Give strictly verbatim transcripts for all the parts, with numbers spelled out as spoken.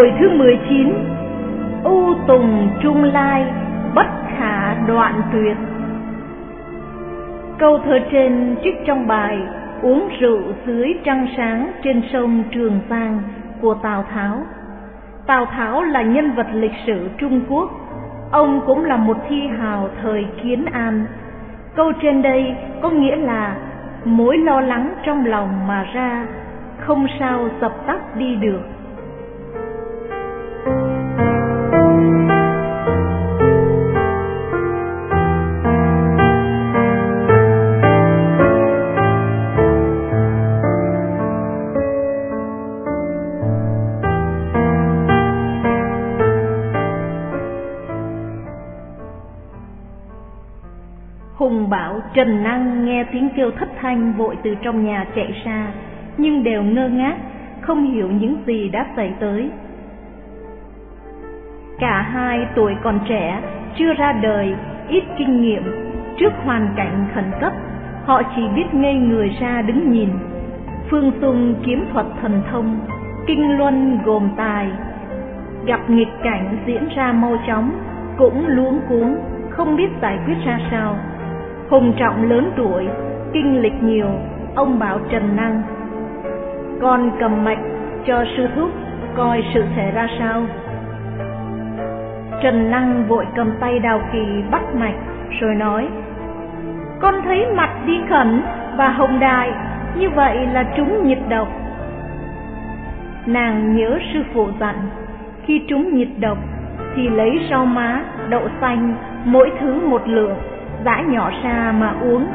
Hồi thứ mười chín. U tùng trung lai, bất khả đoạn tuyệt. Câu thơ trên trích trong bài Uống rượu dưới trăng sáng trên sông Trường Giang của Tào Tháo. Tào Tháo là nhân vật lịch sử Trung Quốc. Ông cũng là một thi hào thời Kiến An. Câu trên đây có nghĩa là mối lo lắng trong lòng mà ra, không sao dập tắt đi được. Hùng Bảo, Trần Năng nghe tiếng kêu thất thanh vội từ trong nhà chạy ra, nhưng đều ngơ ngác, không hiểu những gì đã xảy tới. Cả hai tuổi còn trẻ, chưa ra đời, ít kinh nghiệm, trước hoàn cảnh khẩn cấp, họ chỉ biết ngây người ra đứng nhìn. Phương Dung kiếm thuật thần thông, kinh luân gồm tài, gặp nghịch cảnh diễn ra mau chóng, cũng luống cuống, không biết giải quyết ra sao. Hùng Trọng lớn tuổi, kinh lịch nhiều, ông bảo Trần Năng: con cầm mạch cho sư thúc, coi sự sẽ ra sao. Trần Năng vội cầm tay Đào Kỳ bắt mạch, rồi nói: con thấy mặt đi khẩn và hồng đại, như vậy là trúng nhịp độc. Nàng nhớ sư phụ dặn, khi trúng nhịp độc thì lấy rau má, đậu xanh, mỗi thứ một lượng, giã nhỏ ra mà uống.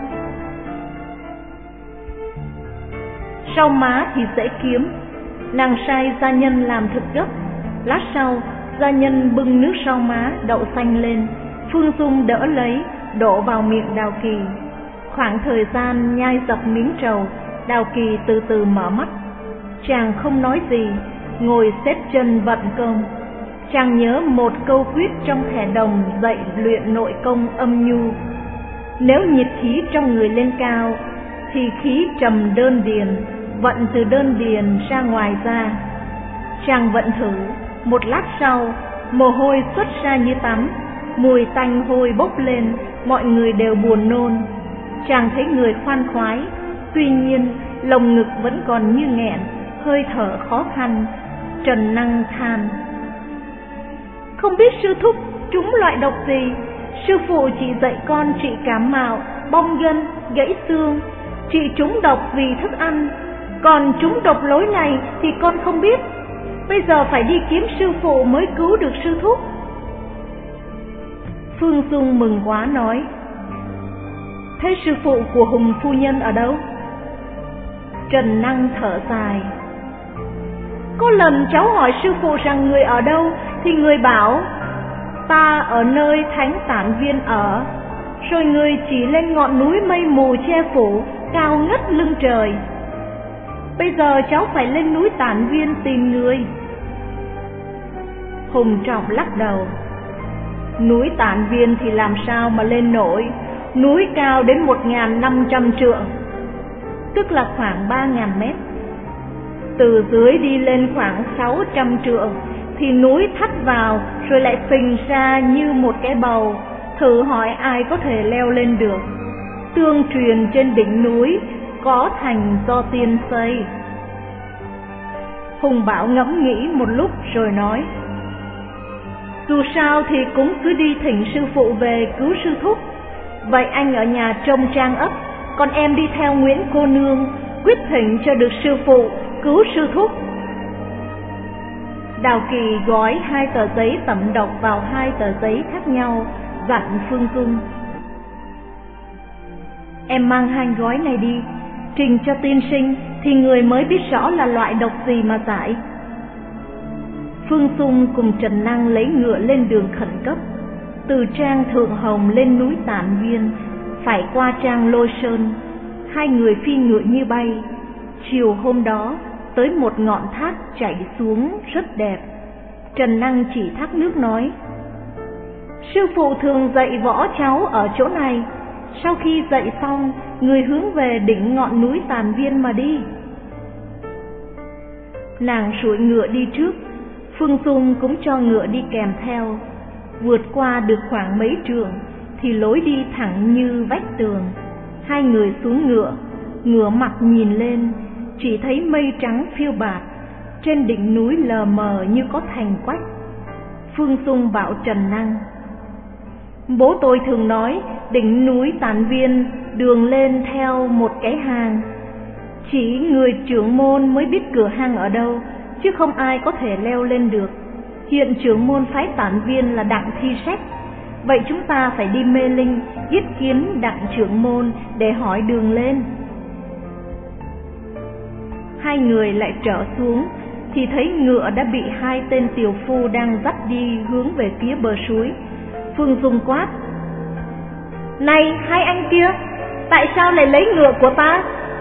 Rau má thì dễ kiếm, nàng sai gia nhân làm thật gấp. Lát sau, gia nhân bưng nước rau má, đậu xanh lên, Phương Dung đỡ lấy, đổ vào miệng Đào Kỳ. Khoảng thời gian nhai dập miếng trầu, Đào Kỳ từ từ mở mắt. Chàng không nói gì, ngồi xếp chân vận công. Chàng nhớ một câu quyết trong thẻ đồng dạy luyện nội công âm nhu: nếu nhiệt khí trong người lên cao thì khí trầm đơn điền, vận từ đơn điền ra ngoài ra. Chàng vận thử, một lát sau, mồ hôi xuất ra như tắm, mùi tanh hôi bốc lên, mọi người đều buồn nôn. Chàng thấy người khoan khoái, tuy nhiên lồng ngực vẫn còn như nghẹn, hơi thở khó khăn. Trần Năng than: không biết sư thúc trúng loại độc gì, sư phụ chỉ dạy con trị cảm mạo, bong gân, gãy xương, trị trúng độc vì thức ăn, còn trúng độc lối này thì con không biết. Bây giờ phải đi kiếm sư phụ mới cứu được sư thúc. Phương Dung mừng quá nói: thế sư phụ của Hùng phu nhân ở đâu? Trần Năng thở dài: có lần cháu hỏi sư phụ rằng người ở đâu, thì người bảo ta ở nơi Thánh Tản Viên ở, rồi người chỉ lên ngọn núi mây mù che phủ, cao ngất lưng trời. Bây giờ cháu phải lên núi Tản Viên tìm người. Hùng Trọng lắc đầu: núi Tản Viên thì làm sao mà lên nổi, núi cao đến một nghìn năm trăm trượng, tức là khoảng ba nghìn mét. Từ dưới đi lên khoảng sáu trăm trượng thì núi thắt vào rồi lại phình ra như một cái bầu, thử hỏi ai có thể leo lên được. Tương truyền trên đỉnh núi có thành do tiên xây. Hùng Bảo ngẫm nghĩ một lúc rồi nói: dù sao thì cũng cứ đi thỉnh sư phụ về cứu sư thúc. Vậy anh ở nhà trông Trang ấp, còn em đi theo Nguyễn cô nương, quyết thỉnh cho được sư phụ cứu sư thúc. Đào Kỳ gói hai tờ giấy tẩm độc vào hai tờ giấy khác nhau, dặn Phương Dung: em mang hai gói này đi, trình cho tiên sinh thì người mới biết rõ là loại độc gì mà giải. Phương Dung cùng Trần Năng lấy ngựa lên đường khẩn cấp. Từ trang Thượng Hồng lên núi Tản Viên, phải qua trang Lôi Sơn. Hai người phi ngựa như bay. Chiều hôm đó tới một ngọn thác chảy xuống rất đẹp. Trần Năng chỉ thác nước nói: sư phụ thường dạy võ cháu ở chỗ này, sau khi dạy xong người hướng về đỉnh ngọn núi Tản Viên mà đi. Nàng duỗi ngựa đi trước, Phương Dung cũng cho ngựa đi kèm theo. Vượt qua được khoảng mấy trượng thì lối đi thẳng như vách tường. Hai người xuống ngựa, ngửa mặt nhìn lên, chỉ thấy mây trắng phiêu bạt, trên đỉnh núi lờ mờ như có thành quách. Phương Dung bảo Trần Năng: bố tôi thường nói đỉnh núi Tản Viên đường lên theo một cái hang, chỉ người trưởng môn mới biết cửa hang ở đâu, chứ không ai có thể leo lên được. Hiện trưởng môn phái Tản Viên là Đặng Thi Sách, vậy chúng ta phải đi Mê Linh yết kiến Đặng trưởng môn để hỏi đường lên. Hai người lại trở xuống thì thấy ngựa đã bị hai tên tiểu phu đang dắt đi hướng về phía bờ suối. Phương Dung quát: này hai anh kia, tại sao lại lấy ngựa của ta?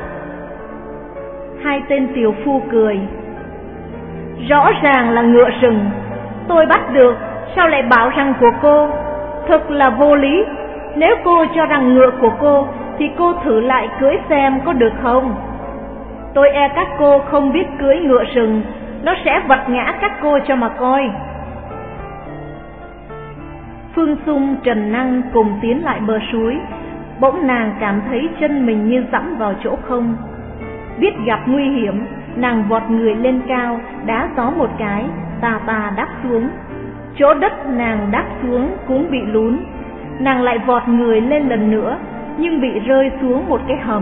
Hai tên tiểu phu cười: rõ ràng là ngựa rừng, tôi bắt được, sao lại bảo rằng của cô? Thật là vô lý. Nếu cô cho rằng ngựa của cô thì cô thử lại cưỡi xem có được không? Tôi e các cô không biết cưỡi ngựa rừng, nó sẽ vật ngã các cô cho mà coi. Phương Dung, Trần Năng cùng tiến lại bờ suối. Bỗng nàng cảm thấy chân mình như dẫm vào chỗ không. Biết gặp nguy hiểm, nàng vọt người lên cao, đá gió một cái, tà tà đáp xuống. Chỗ đất nàng đáp xuống cũng bị lún. Nàng lại vọt người lên lần nữa, nhưng bị rơi xuống một cái hầm.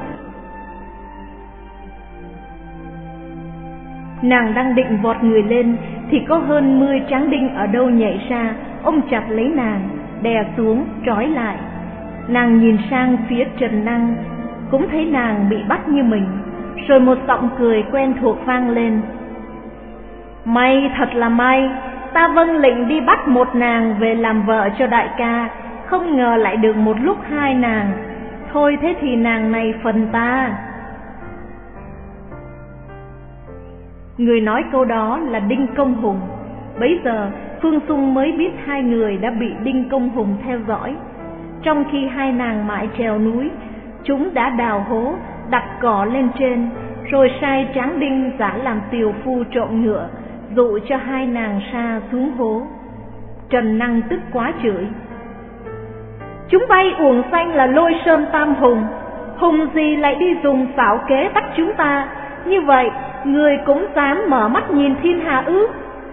Nàng đang định vọt người lên thì có hơn mươi tráng đinh ở đâu nhảy ra, ôm chặt lấy nàng, đè xuống, trói lại. Nàng nhìn sang phía Trần Năng, cũng thấy nàng bị bắt như mình. Rồi một giọng cười quen thuộc vang lên: may thật là may, ta vâng lệnh đi bắt một nàng về làm vợ cho đại ca, không ngờ lại được một lúc hai nàng. Thôi thế thì nàng này phần ta. Người nói câu đó là Đinh Công Hùng. Bấy giờ Phương Dung mới biết hai người đã bị Đinh Công Hùng theo dõi. Trong khi hai nàng mãi trèo núi, chúng đã đào hố, đặt cỏ lên trên, rồi sai tráng đinh giả làm tiều phu trộm ngựa, dụ cho hai nàng sa xuống hố. Trần Năng tức quá chửi: chúng bay uổng xanh là Lôi Sơn Tam Hùng, hùng gì lại đi dùng xảo kế bắt chúng ta, như vậy người cũng dám mở mắt nhìn thiên hạ ư?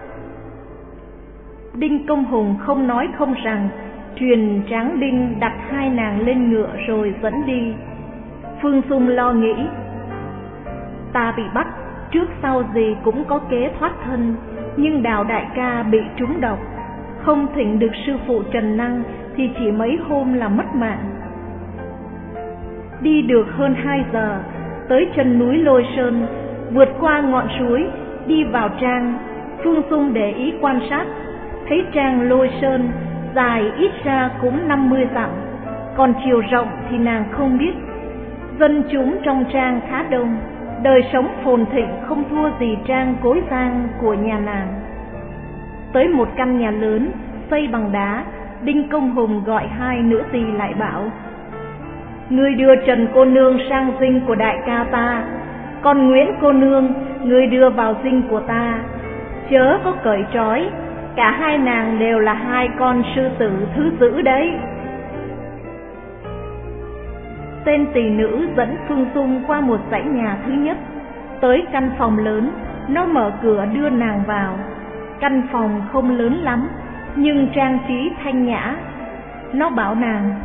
Đinh Công Hùng không nói không rằng, truyền tráng đinh đặt hai nàng lên ngựa rồi dẫn đi. Phương Dung lo nghĩ: ta bị bắt, trước sau gì cũng có kế thoát thân, nhưng Đào đại ca bị trúng độc, không thỉnh được sư phụ Trần Năng thì chỉ mấy hôm là mất mạng. Đi được hơn hai giờ, tới chân núi Lôi Sơn, vượt qua ngọn suối, đi vào trang. Phương Dung để ý quan sát, thấy trang Lôi Sơn dài ít ra cũng năm mươi dặm, còn chiều rộng thì nàng không biết. Dân chúng trong trang khá đông, đời sống phồn thịnh không thua gì trang Cối Giang của nhà nàng. Tới một căn nhà lớn xây bằng đá, Đinh Công Hùng gọi hai nữ tỳ lại bảo: ngươi đưa Trần cô nương sang dinh của đại ca ta, còn Nguyễn cô nương ngươi đưa vào dinh của ta, chớ có cởi trói, cả hai nàng đều là hai con sư tử thứ dữ đấy. Tên tỳ nữ dẫn Phương Dung qua một dãy nhà thứ nhất, tới căn phòng lớn, nó mở cửa đưa nàng vào. Căn phòng không lớn lắm, nhưng trang trí thanh nhã. Nó bảo nàng: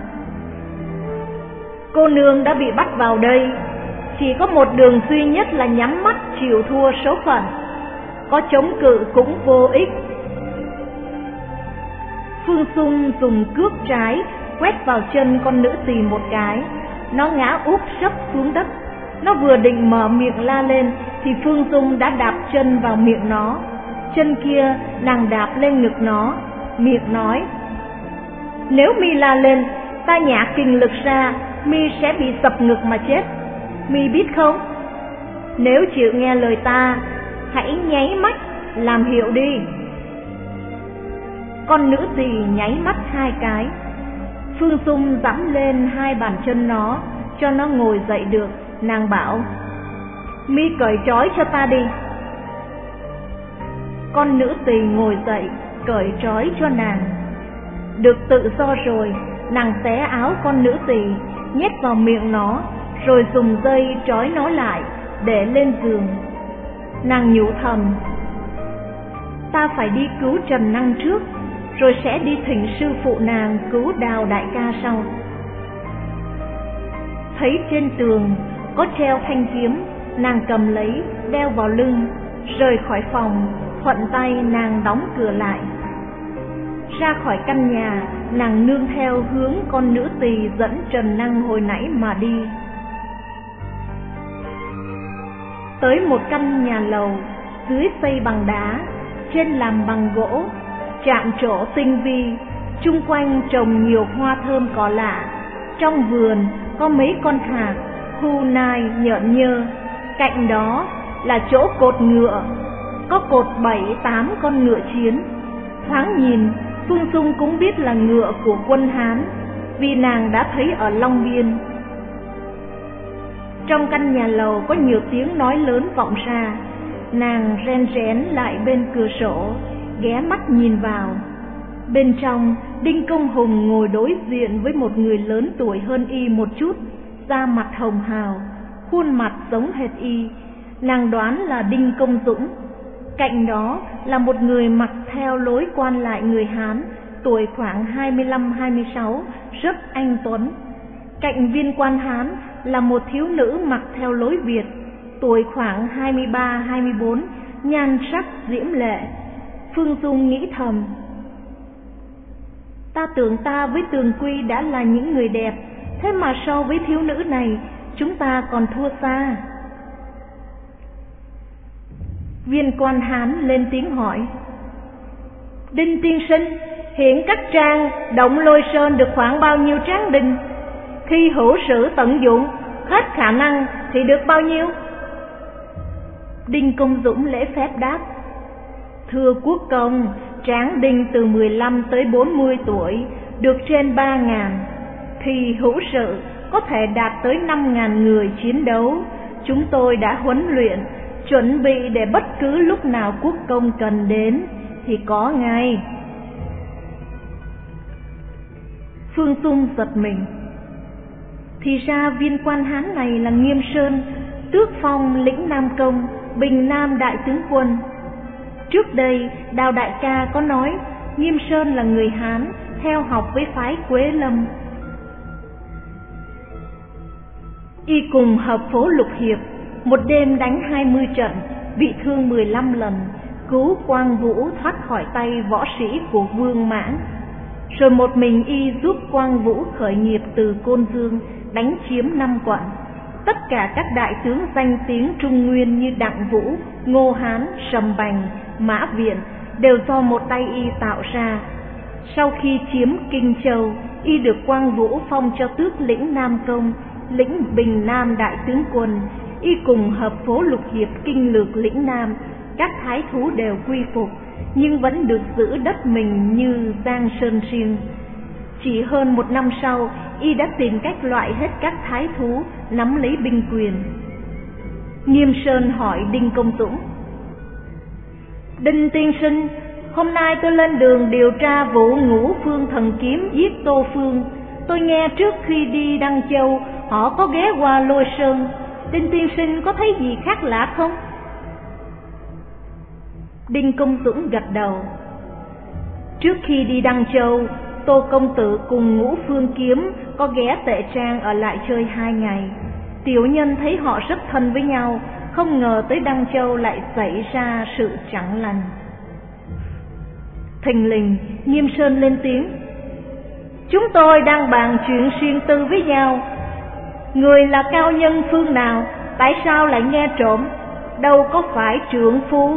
cô nương đã bị bắt vào đây, chỉ có một đường duy nhất là nhắm mắt chịu thua số phận, có chống cự cũng vô ích. Phương Dung dùng cước trái quét vào chân con nữ tỳ một cái, nó ngã úp sấp xuống đất. Nó vừa định mở miệng la lên thì Phương Dung đã đạp chân vào miệng nó. Chân kia nàng đạp lên ngực nó, miệng nói: nếu mi la lên, ta nhả kình lực ra, mi sẽ bị sập ngực mà chết, mi biết không? Nếu chịu nghe lời ta, hãy nháy mắt làm hiệu đi. Con nữ tỳ nháy mắt hai cái. Phương Dung giẫm lên hai bàn chân nó, cho nó ngồi dậy được. Nàng bảo: mi cởi trói cho ta đi. Con nữ tỳ ngồi dậy, cởi trói cho nàng. Được tự do rồi, nàng xé áo con nữ tỳ, nhét vào miệng nó, rồi dùng dây trói nó lại, để lên giường. Nàng nhủ thầm: ta phải đi cứu Trần Năng trước, rồi sẽ đi thỉnh sư phụ nàng cứu Đào đại ca sau. Thấy trên tường có treo thanh kiếm, nàng cầm lấy, đeo vào lưng, rời khỏi phòng, thuận tay nàng đóng cửa lại. Ra khỏi căn nhà, nàng nương theo hướng con nữ tỳ dẫn Trần Năng hồi nãy mà đi. Tới một căn nhà lầu, dưới xây bằng đá, trên làm bằng gỗ, chạm trổ tinh vi, chung quanh trồng nhiều hoa thơm cỏ lạ. Trong vườn có mấy con hạc, thu nai nhợn nhơ, cạnh đó là chỗ cột ngựa, có cột bảy tám con ngựa chiến. Thoáng nhìn, Phương Dung cũng biết là ngựa của quân Hán, vì nàng đã thấy ở Long Biên. Trong căn nhà lầu có nhiều tiếng nói lớn vọng ra, nàng ren rén lại bên cửa sổ, ghé mắt nhìn vào. Bên trong, Đinh Công Hùng ngồi đối diện với một người lớn tuổi hơn y một chút, da mặt hồng hào, khuôn mặt giống hệt y. Nàng đoán là Đinh Công Dũng. Cạnh đó là một người mặc theo lối quan lại người Hán, tuổi khoảng hai mươi lăm hai mươi sáu, rất anh tuấn. Cạnh viên quan Hán là một thiếu nữ mặc theo lối Việt, tuổi khoảng hai mươi ba hai mươi bốn, nhan sắc diễm lệ. Phương Dung nghĩ thầm: ta tưởng ta với Tường Quy đã là những người đẹp, thế mà so với thiếu nữ này, chúng ta còn thua xa. Viên quan Hán lên tiếng hỏi: Đinh tiên sinh, hiện các trang Động Lôi Sơn được khoảng bao nhiêu tráng đinh? Khi hữu sử tận dụng hết khả năng thì được bao nhiêu? Đinh Công Dũng lễ phép đáp: thưa quốc công, tráng đinh từ mười lăm tới bốn mươi tuổi được trên ba ngàn. Khi hữu sự có thể đạt tới năm ngàn người chiến đấu. Chúng tôi đã huấn luyện, chuẩn bị để bất cứ lúc nào quốc công cần đến thì có ngay. Phương Dung giật mình. Thì ra viên quan Hán này là Nghiêm Sơn, tước phong lĩnh Nam Công, Bình Nam đại tướng quân. Trước đây Đào đại ca có nói Nghiêm Sơn là người Hán, theo học với phái Quế Lâm. Y cùng hợp phố Lục Hiệp, một đêm đánh hai mươi trận, bị thương mười lăm lần, cứu Quang Vũ thoát khỏi tay võ sĩ của Vương Mãng. Rồi một mình y giúp Quang Vũ khởi nghiệp từ Côn Dương, đánh chiếm năm quận. Tất cả các đại tướng danh tiếng Trung Nguyên như Đặng Vũ, Ngô Hán, Sầm Bành, Mã Viện đều do một tay y tạo ra. Sau khi chiếm Kinh Châu, y được Quang Vũ phong cho tước lĩnh Nam Công, lĩnh Bình Nam đại tướng quân. Y cùng hợp phố Lục Hiệp kinh lược lĩnh Nam, các thái thú đều quy phục, nhưng vẫn được giữ đất mình như Giang Sơn riêng. Chỉ hơn một năm sau, y đã tìm cách loại hết các thái thú, nắm lấy binh quyền. Nghiêm Sơn hỏi Đinh Công Dũng: Đinh tiên sinh, hôm nay tôi lên đường điều tra vụ Ngũ Phương Thần Kiếm giết Tô Phương. Tôi nghe trước khi đi Đăng Châu, họ có ghé qua Lôi Sơn. Đinh tiên sinh có thấy gì khác lạ không? Đinh Công Dũng gật đầu. Trước khi đi Đăng Châu, Tô công tử cùng Ngũ Phương Kiếm có ghé Tệ Trang ở lại chơi hai ngày. Tiểu nhân thấy họ rất thân với nhau, không ngờ tới Đăng Châu lại xảy ra sự chẳng lành. Thình lình, Nghiêm Sơn lên tiếng: Chúng tôi đang bàn chuyện riêng tư với nhau. Người là cao nhân phương nào, tại sao lại nghe trộm? Đâu có phải trượng phu.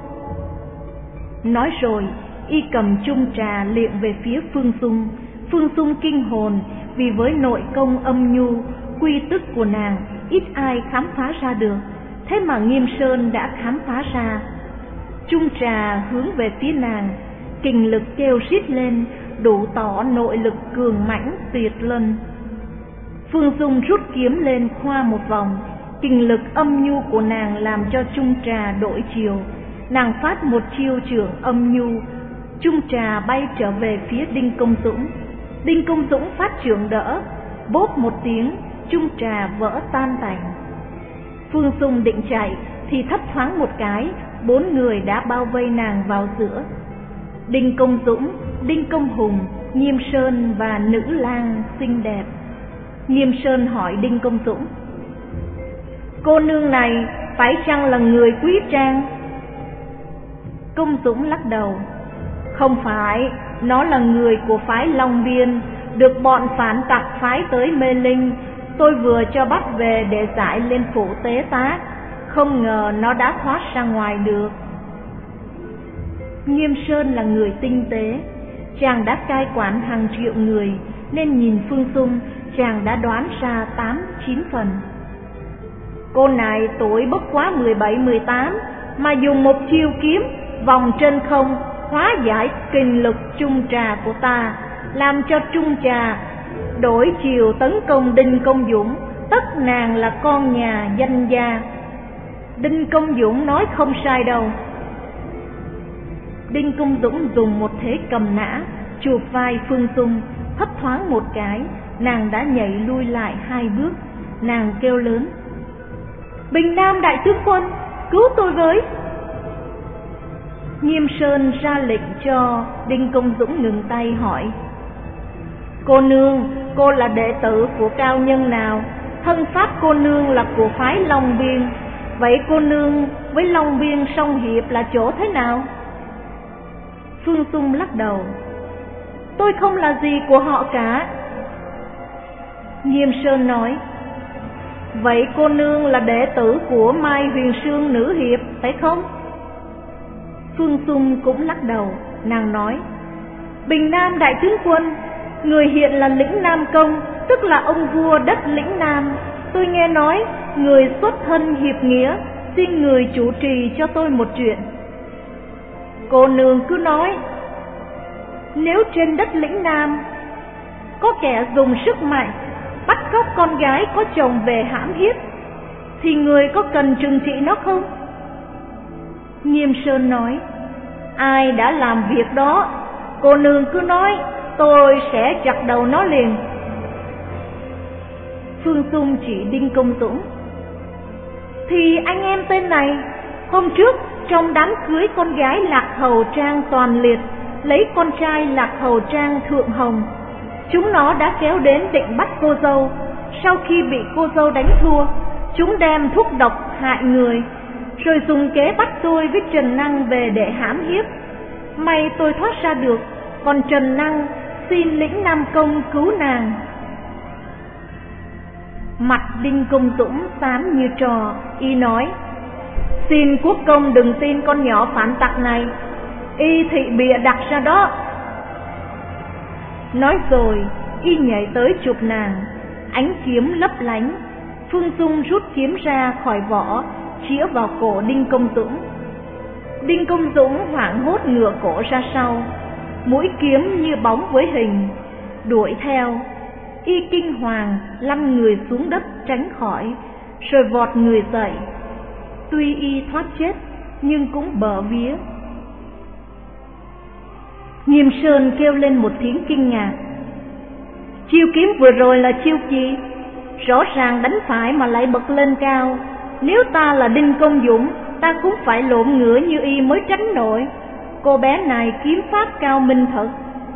Nói rồi, y cầm chung trà liệng về phía Phương Dung. Phương Dung kinh hồn, vì với nội công âm nhu, quy tức của nàng ít ai khám phá ra được. Thế mà Nghiêm Sơn đã khám phá ra. Chung trà hướng về phía nàng, kình lực kêu rít lên, đủ tỏ nội lực cường mãnh tuyệt luân. Phương Dung rút kiếm lên khoa một vòng, kình lực âm nhu của nàng làm cho chung trà đổi chiều. nàng phát một chiêu trưởng âm nhu, chung trà bay trở về phía Đinh Công Dũng. Đinh Công Dũng phát trưởng đỡ, bốp một tiếng, chung trà vỡ tan tành. Phương Dung định chạy thì thấp thoáng một cái, bốn người đã bao vây nàng vào giữa. Đinh Công Dũng, Đinh Công Hùng, Nghiêm Sơn và nữ lang xinh đẹp. Nghiêm Sơn hỏi Đinh Công Dũng: cô nương này phải chăng là người Quý Trang? Công Dũng lắc đầu: không phải, nó là người của phái Long Biên, được bọn phản tặc phái tới Mê Linh. Tôi vừa cho bắt về để giải lên phủ tế tác, không ngờ nó đã thoát ra ngoài được. Nghiêm Sơn là người tinh tế, chàng đã cai quản hàng triệu người, nên nhìn Phương Dung chàng đã đoán ra tám chín phần. Cô này tuổi bất quá mười bảy mười tám mà dùng một chiêu kiếm vòng trên không hóa giải kình lực chung trà của ta, làm cho chung trà đổi chiều tấn công Đinh Công Dũng, tất nàng là con nhà danh gia. Đinh Công Dũng nói không sai đâu. Đinh Công Dũng dùng một thế cầm nã chụp vai Phương Dung, thấp thoáng một cái, nàng đã nhảy lui lại hai bước. Nàng kêu lớn: Bình Nam đại tướng quân, cứu tôi với! Nghiêm Sơn ra lệnh cho Đinh Công Dũng ngừng tay, hỏi: cô nương, cô là đệ tử của cao nhân nào? Thân pháp cô nương là của phái Long Biên, vậy cô nương với Long Biên song hiệp là chỗ thế nào? Phương Dung lắc đầu: tôi không là gì của họ cả. Nghiêm Sơn nói: vậy cô nương là đệ tử của Mai Huyền Sương nữ hiệp phải không? Phương Dung cũng lắc đầu, nàng nói: Bình Nam đại tướng quân, người hiện là Lĩnh Nam Công, tức là ông vua đất Lĩnh Nam. Tôi nghe nói người xuất thân hiệp nghĩa, xin người chủ trì cho tôi một chuyện. Cô nương cứ nói. Nếu trên đất Lĩnh Nam có kẻ dùng sức mạnh bắt cóc con gái có chồng về hãm hiếp, thì người có cần trừng trị nó không? Nghiêm Sơn nói: ai đã làm việc đó, cô nương cứ nói, tôi sẽ chặt đầu nó liền. Phương Dung chỉ Đinh Công Dũng: thì anh em tên này hôm trước trong đám cưới con gái Lạc Hầu Trang Toàn Liệt lấy con trai Lạc Hầu Trang Thượng Hồng, chúng nó đã kéo đến định bắt cô dâu. Sau khi bị cô dâu đánh thua, chúng đem thuốc độc hại người, rồi dùng kế bắt tôi với Trần Năng về để hãm hiếp. May tôi thoát ra được, còn Trần Năng xin Lĩnh Nam Công cứu nàng. Mặt Đinh Công Dũng xám như trò, y nói: xin quốc công đừng tin con nhỏ phản tặc này, y thị bịa đặt ra đó. Nói rồi y nhảy tới chụp nàng, ánh kiếm lấp lánh. Phương Dung rút kiếm ra khỏi vỏ, chĩa vào cổ Đinh Công Dũng. Đinh Công Dũng hoảng hốt ngửa cổ ra sau, mũi kiếm như bóng với hình đuổi theo. Y kinh hoàng lăn người xuống đất tránh khỏi, rồi vọt người dậy. Tuy y thoát chết nhưng cũng bờ vía. Nghiêm Sơn kêu lên một tiếng kinh ngạc: chiêu kiếm vừa rồi là chiêu gì? Rõ ràng đánh phải mà lại bật lên cao. Nếu ta là Đinh Công Dũng, ta cũng phải lộn ngửa như y mới tránh nổi. Cô bé này kiếm pháp cao minh thật.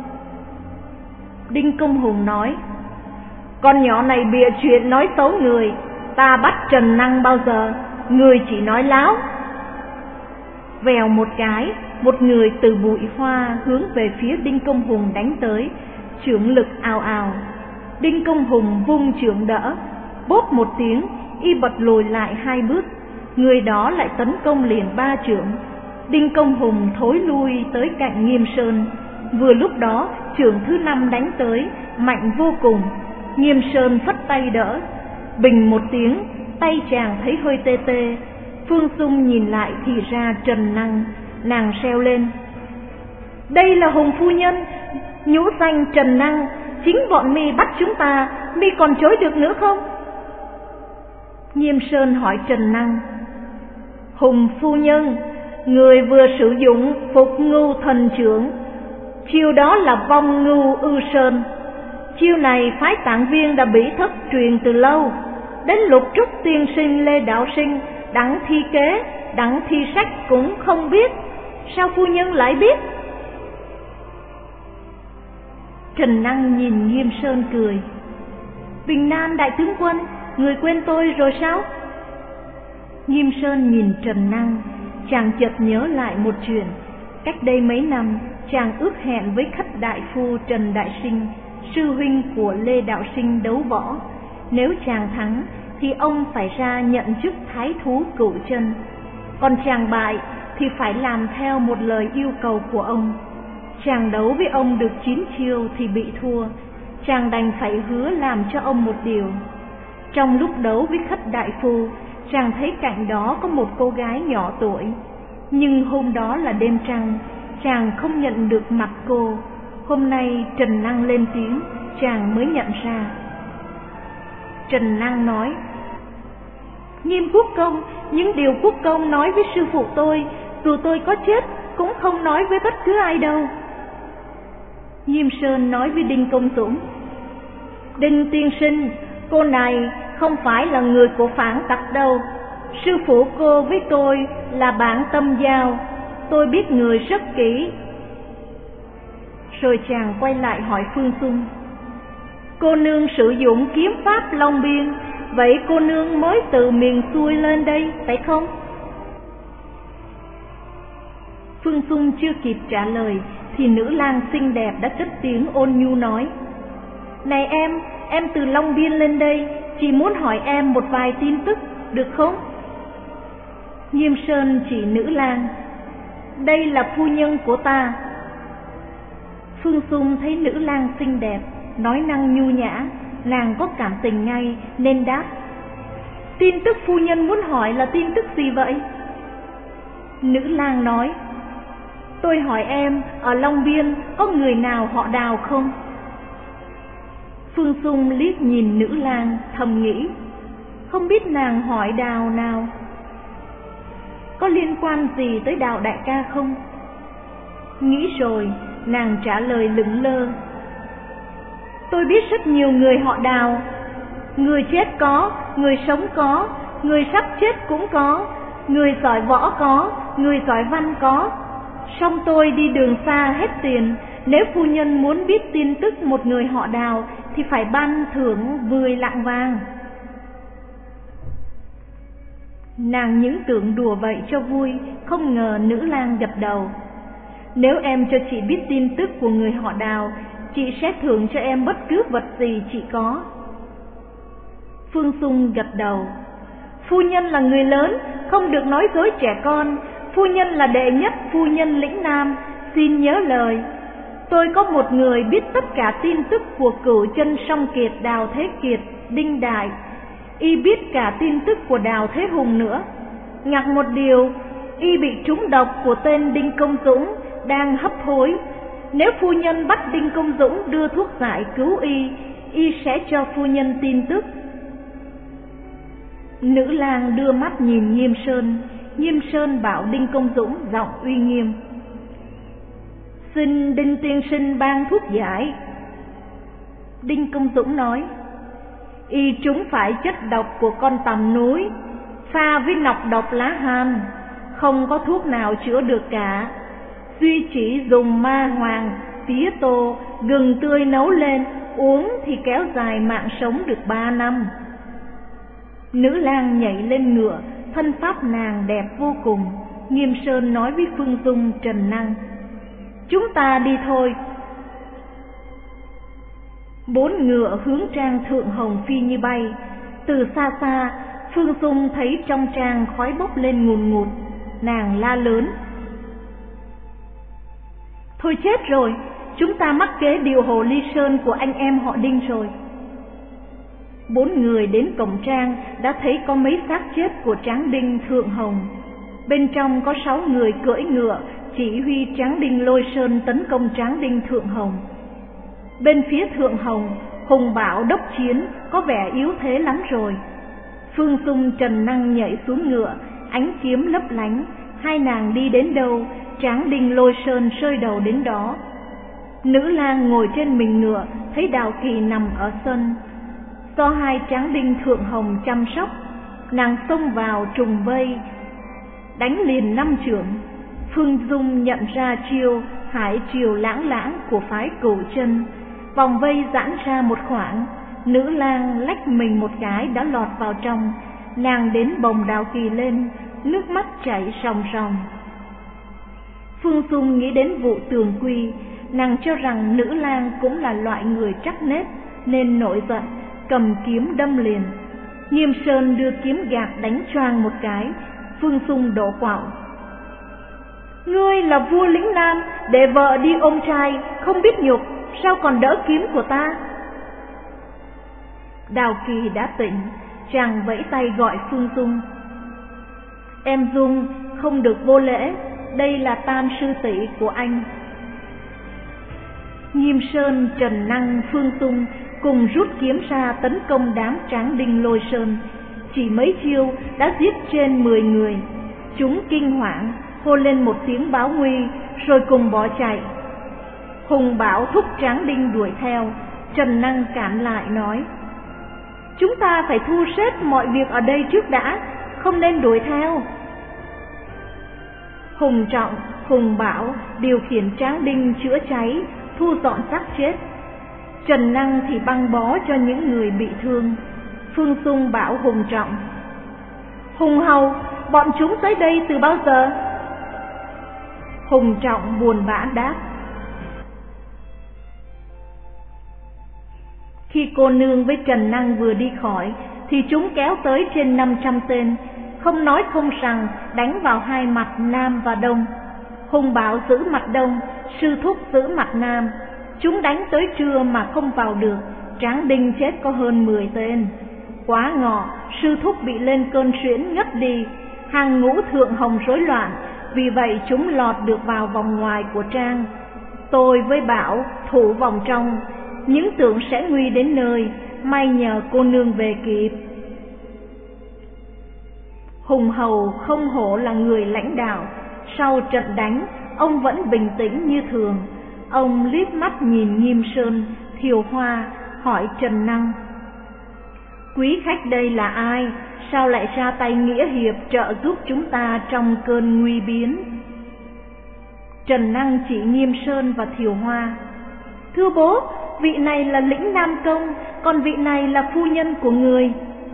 Đinh Công Hùng nói: con nhỏ này bịa chuyện nói xấu người, ta bắt Trần Năng bao giờ, người chỉ nói láo. Vèo một cái, một người từ bụi hoa hướng về phía Đinh Công Hùng đánh tới, chưởng lực ào ào. Đinh Công Hùng vung chưởng đỡ, bốp một tiếng, y bật lùi lại hai bước, người đó lại tấn công liền ba chưởng. Đinh Công Hùng thối lui tới cạnh Nghiêm Sơn. Vừa lúc đó chưởng thứ năm đánh tới, mạnh vô cùng. Nghiêm Sơn phất tay đỡ, bình một tiếng, tay chàng thấy hơi tê tê. Phương Dung nhìn lại thì ra Trần Năng, nàng reo lên: đây là Hùng phu nhân, nhũ danh Trần Năng, chính bọn mi bắt chúng ta, mi còn chối được nữa không? Nghiêm Sơn hỏi Trần Năng: Hùng phu nhân, người vừa sử dụng phục ngưu thần trưởng. Chiêu đó là vong ngưu ư sơn. Chiêu này phái Tạng Viên đã bỉ thất truyền từ lâu. Đến Lục Trúc tiên sinh Lê Đạo Sinh, đặng thi kế, đặng thi sách cũng không biết. Sao phu nhân lại biết? Trần Năng nhìn Nghiêm Sơn cười. Bình Nam đại tướng quân, người quên tôi rồi sao? Nghiêm Sơn nhìn Trần Năng, chàng chợt nhớ lại một chuyện. Cách đây mấy năm, chàng ước hẹn với khách đại phu Trần Đại Sinh, sư huynh của Lê Đạo Sinh đấu võ. Nếu chàng thắng thì ông phải ra nhận chức thái thú Cửu Chân, còn chàng bại thì phải làm theo một lời yêu cầu của ông. Chàng đấu với ông được chín chiêu thì bị thua, chàng đành phải hứa làm cho ông một điều. Trong lúc đấu với khách đại phu, chàng thấy cạnh đó có một cô gái nhỏ tuổi, nhưng hôm đó là đêm trăng, chàng không nhận được mặt cô. Hôm nay Trần Năng lên tiếng, chàng mới nhận ra. Trần Năng nói: Nghiêm quốc công, những điều quốc công nói với sư phụ tôi, dù tôi có chết cũng không nói với bất cứ ai đâu. Nghiêm Sơn nói với Đinh Công Dũng: Đinh tiên sinh, cô này không phải là người của phản tặc đâu. Sư phụ cô với tôi là bạn tâm giao, tôi biết người rất kỹ. Rồi chàng quay lại hỏi Phương Xung: Cô nương sử dụng kiếm pháp Long Biên, vậy cô nương mới từ miền xuôi lên đây, phải không? Phương Xung chưa kịp trả lời thì nữ lang xinh đẹp đã cất tiếng ôn nhu nói: Này em, em từ Long Biên lên đây, chỉ muốn hỏi em một vài tin tức, được không? Nghiêm Sơn chỉ nữ lang: Đây là phu nhân của ta. Phương Xung thấy nữ lang xinh đẹp, nói năng nhu nhã, nàng có cảm tình ngay nên đáp: Tin tức phu nhân muốn hỏi là tin tức gì vậy? Nữ lang nói: Tôi hỏi em, ở Long Biên có người nào họ Đào không? Phương Xung liếc nhìn nữ lang, thầm nghĩ: Không biết nàng hỏi Đào nào? Có liên quan gì tới Đào đại ca không? Nghĩ rồi, nàng trả lời lững lơ: Tôi biết rất nhiều người họ Đào. Người chết có, người sống có, người sắp chết cũng có, người giỏi võ có, người giỏi văn có. Song tôi đi đường xa hết tiền, nếu phu nhân muốn biết tin tức một người họ Đào thì phải ban thưởng mười lạng vàng. Nàng những tưởng đùa vậy cho vui, không ngờ nữ lang gật đầu: Nếu em cho chị biết tin tức của người họ Đào, chị sẽ thưởng cho em bất cứ vật gì chị có. Phương Xung gật đầu: Phu nhân là người lớn, không được nói dối trẻ con. Phu nhân là đệ nhất phu nhân lĩnh Nam, xin nhớ lời. Tôi có một người biết tất cả tin tức của Cửu Chân Song Kiệt Đào Thế Kiệt, Đinh Đại. Y biết cả tin tức của Đào Thế Hùng nữa. Ngặt một điều, y bị trúng độc của tên Đinh Công Dũng, đang hấp hối. Nếu phu nhân bắt Đinh Công Dũng đưa thuốc giải cứu y, y sẽ cho phu nhân tin tức. Nữ lang đưa mắt nhìn Nghiêm Sơn. Nghiêm Sơn bảo Đinh Công Dũng giọng uy nghiêm: Xin Đinh tiên sinh ban thuốc giải. Đinh Công Dũng nói: Y trúng phải chất độc của con tằm núi, pha với nọc độc lá han, không có thuốc nào chữa được cả. Duy chỉ dùng ma hoàng, tía tô, gừng tươi nấu lên, uống thì kéo dài mạng sống được ba năm. Nữ lang nhảy lên ngựa, thân pháp nàng đẹp vô cùng. Nghiêm Sơn nói với Phương Dung, Trần Năng: Chúng ta đi thôi. Bốn ngựa hướng trang Thượng Hồng phi như bay. Từ xa xa, Phương Dung thấy trong trang khói bốc lên ngùn ngụt, nàng la lớn: Thôi chết rồi, chúng ta mắc kế điều Hồ Ly Sơn của anh em họ Đinh rồi. Bốn người đến cổng trang đã thấy có mấy xác chết của Tráng Đinh Thượng Hồng. Bên trong có sáu người cưỡi ngựa chỉ huy Tráng Đinh Lôi Sơn tấn công Tráng Đinh Thượng Hồng. Bên phía Thượng Hồng, Hùng Bảo đốc chiến có vẻ yếu thế lắm rồi. Phương Dung Trần Năng nhảy xuống ngựa, ánh kiếm lấp lánh, hai nàng đi đến đâu, Tráng Đinh Lôi Sơn rơi đầu đến đó. Nữ lang ngồi trên mình ngựa, thấy Đào Kỳ nằm ở sân. Do hai Tráng Đinh Thượng Hồng chăm sóc, nàng xông vào trùng vây, đánh liền năm chưởng. Phương Dung nhận ra chiêu hải triều lãng lãng của phái Cửu Chân, vòng vây giãn ra một khoảng, nữ lang lách mình một cái đã lọt vào trong. Nàng đến bồng Đào Kỳ lên, nước mắt chảy ròng ròng. Phương Dung nghĩ đến vụ Tường Quy, nàng cho rằng nữ lang cũng là loại người trắc nết nên nổi giận, cầm kiếm đâm liền. Nghiêm Sơn đưa kiếm gạt đánh choang một cái. Phương Dung đổ quạo: ngươi là vua lĩnh Nam, để vợ đi ôm trai, không biết nhục, sao còn đỡ kiếm của ta? Đào Kỳ đã tỉnh, chàng vẫy tay gọi Phương Dung: em Dung, không được vô lễ, đây là tam sư tỷ của anh. Nghiêm Sơn, Trần Năng, Phương Dung cùng rút kiếm ra tấn công đám Tráng Đinh Lôi Sơn. Chỉ mấy chiêu đã giết trên mười người. Chúng kinh hoảng, hô lên một tiếng báo nguy, rồi cùng bỏ chạy. Hùng Bảo thúc Tráng Đinh đuổi theo. Trần Năng cản lại nói: chúng ta phải thu xếp mọi việc ở đây trước đã, không nên đuổi theo. Hùng Trọng, Hùng Bảo điều khiển Tráng Đinh chữa cháy, thu dọn xác chết. Trần Năng thì băng bó cho những người bị thương. Phương Dung bảo Hùng Trọng: Hùng Hầu, bọn chúng tới đây từ bao giờ? Hùng Trọng buồn bã đáp: khi cô nương với Trần Năng vừa đi khỏi thì chúng kéo tới trên năm trăm tên, không nói không rằng đánh vào hai mặt Nam và Đông. Hùng Bảo giữ mặt Đông, Sư Thúc giữ mặt Nam. Chúng đánh tới trưa mà không vào được, Tráng Đinh chết có hơn mười tên. Quá ngọ, Sư Thúc bị lên cơn suyễn ngất đi, hàng ngũ Thượng Hồng rối loạn, vì vậy chúng lọt được vào vòng ngoài của Trang. Tôi với Bảo thủ vòng trong, những tưởng sẽ nguy đến nơi, may nhờ cô nương về kịp. Hùng Hầu không hổ là người lãnh đạo, sau trận đánh ông vẫn bình tĩnh như thường. Ông liếc mắt nhìn Nghiêm Sơn, Thiều Hoa, hỏi Trần Năng: quý khách đây là ai, sao lại ra tay nghĩa hiệp trợ giúp chúng ta trong cơn nguy biến? Trần Năng chỉ Nghiêm Sơn và Thiều Hoa: thưa bố, vị này là lĩnh Nam Công, còn vị này là phu nhân của người.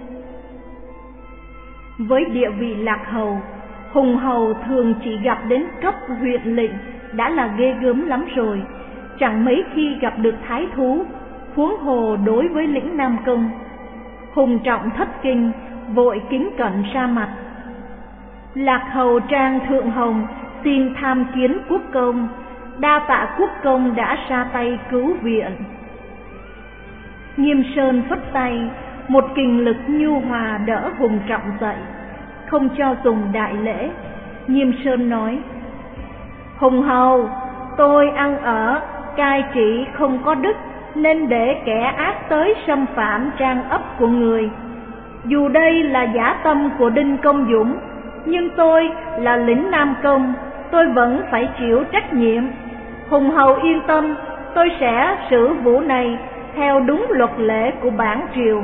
Với địa vị lạc hầu, Hùng Hầu thường chỉ gặp đến cấp huyện lệnh đã là ghê gớm lắm rồi, chẳng mấy khi gặp được thái thú, huống hồ đối với lĩnh Nam Công. Hùng Trọng thất kinh, vội kính cẩn ra mặt: lạc hầu Trang Thượng Hồng xin tham kiến quốc công, đa tạ quốc công đã ra tay cứu viện. Nghiêm Sơn phất tay, một kình lực nhu hòa đỡ Hùng Trọng dậy, không cho dùng đại lễ. Nghiêm Sơn nói: Hùng Hầu, tôi ăn ở cai trị không có đức, nên để kẻ ác tới xâm phạm trang ấp của người. Dù đây là dã tâm của Đinh Công Dũng, nhưng tôi là lĩnh Nam Công, tôi vẫn phải chịu trách nhiệm. Hùng Hầu yên tâm, tôi sẽ xử vụ này theo đúng luật lệ của bản triều.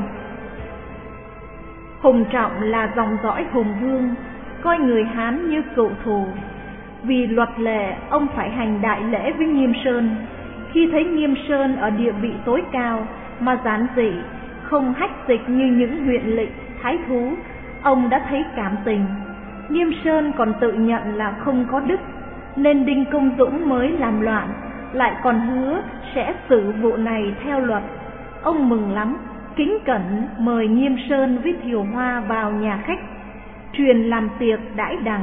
Hùng Trọng là dòng dõi Hùng Vương, coi người Hán như cựu thù. Vì luật lệ, ông phải hành đại lễ với Nghiêm Sơn. Khi thấy Nghiêm Sơn ở địa vị tối cao mà giản dị, không hách dịch như những huyện lệnh, thái thú, ông đã thấy cảm tình. Nghiêm Sơn còn tự nhận là không có đức, nên Đinh Công Dũng mới làm loạn, lại còn hứa sẽ xử vụ này theo luật. Ông mừng lắm, kính cẩn mời Nghiêm Sơn với Thiều Hoa vào nhà khách, truyền làm tiệc đãi đằng.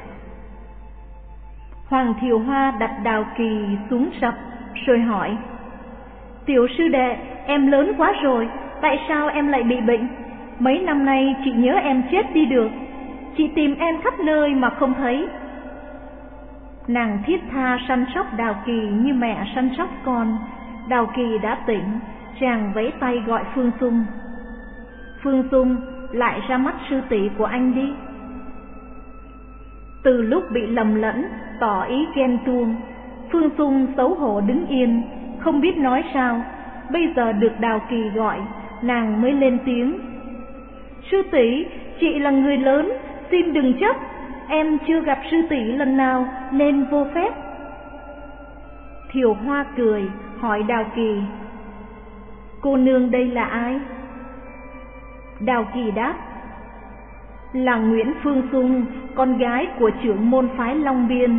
Hoàng Thiều Hoa đặt Đào Kỳ xuống sập, rồi hỏi: tiểu sư đệ, em lớn quá rồi, tại sao em lại bị bệnh? Mấy năm nay chị nhớ em chết đi được, chị tìm em khắp nơi mà không thấy. Nàng thiết tha săn sóc Đào Kỳ như mẹ săn sóc con. Đào Kỳ đã tỉnh, chàng vẫy tay gọi Phương Dung: Phương Dung, lại ra mắt sư tỷ của anh đi. Từ lúc bị lầm lẫn, tỏ ý ghen tuông, Phương Dung xấu hổ đứng yên, không biết nói sao. Bây giờ được Đào Kỳ gọi, nàng mới lên tiếng. Sư tỷ, chị là người lớn, xin đừng chấp. Em chưa gặp sư tỷ lần nào nên vô phép. Thiều Hoa cười, hỏi Đào Kỳ, cô nương đây là ai? Đào Kỳ đáp, là Nguyễn Phương Dung, con gái của trưởng môn phái Long Biên.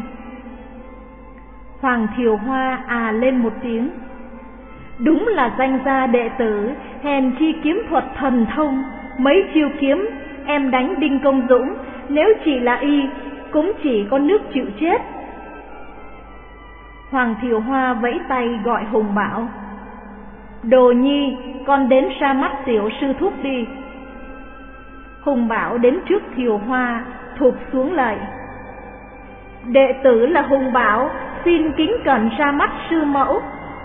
Hoàng Thiều Hoa à lên một tiếng. Đúng là danh gia đệ tử, hèn chi kiếm thuật thần thông. Mấy chiêu kiếm em đánh Đinh Công Dũng, nếu chỉ là y cũng chỉ có nước chịu chết. Hoàng Thiều Hoa vẫy tay gọi Hùng Bảo. Đồ nhi, con đến ra mắt tiểu sư thúc đi. Hùng Bảo đến trước Thiều Hoa, thụp xuống lạy. Đệ tử là Hùng Bảo, xin kính cẩn ra mắt sư mẫu.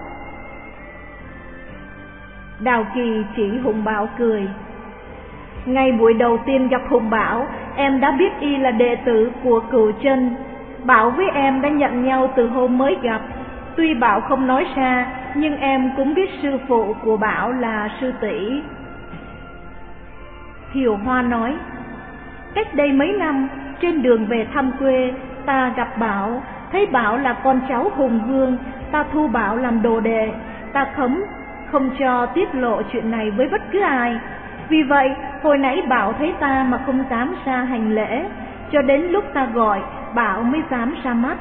Đào Kỳ chỉ Hùng Bảo cười. Ngày buổi đầu tiên gặp Hùng Bảo, em đã biết y là đệ tử của Cửu Chân. Bảo với em đã nhận nhau từ hôm mới gặp. Tuy Bảo không nói ra, nhưng em cũng biết sư phụ của Bảo là sư tỷ. Thiều Hoa nói, cách đây mấy năm, trên đường về thăm quê, ta gặp Bảo, thấy Bảo là con cháu Hùng Vương, ta thu Bảo làm đồ đệ, ta khấm, không cho tiết lộ chuyện này với bất cứ ai. Vì vậy, hồi nãy Bảo thấy ta mà không dám ra hành lễ, cho đến lúc ta gọi, Bảo mới dám ra mắt.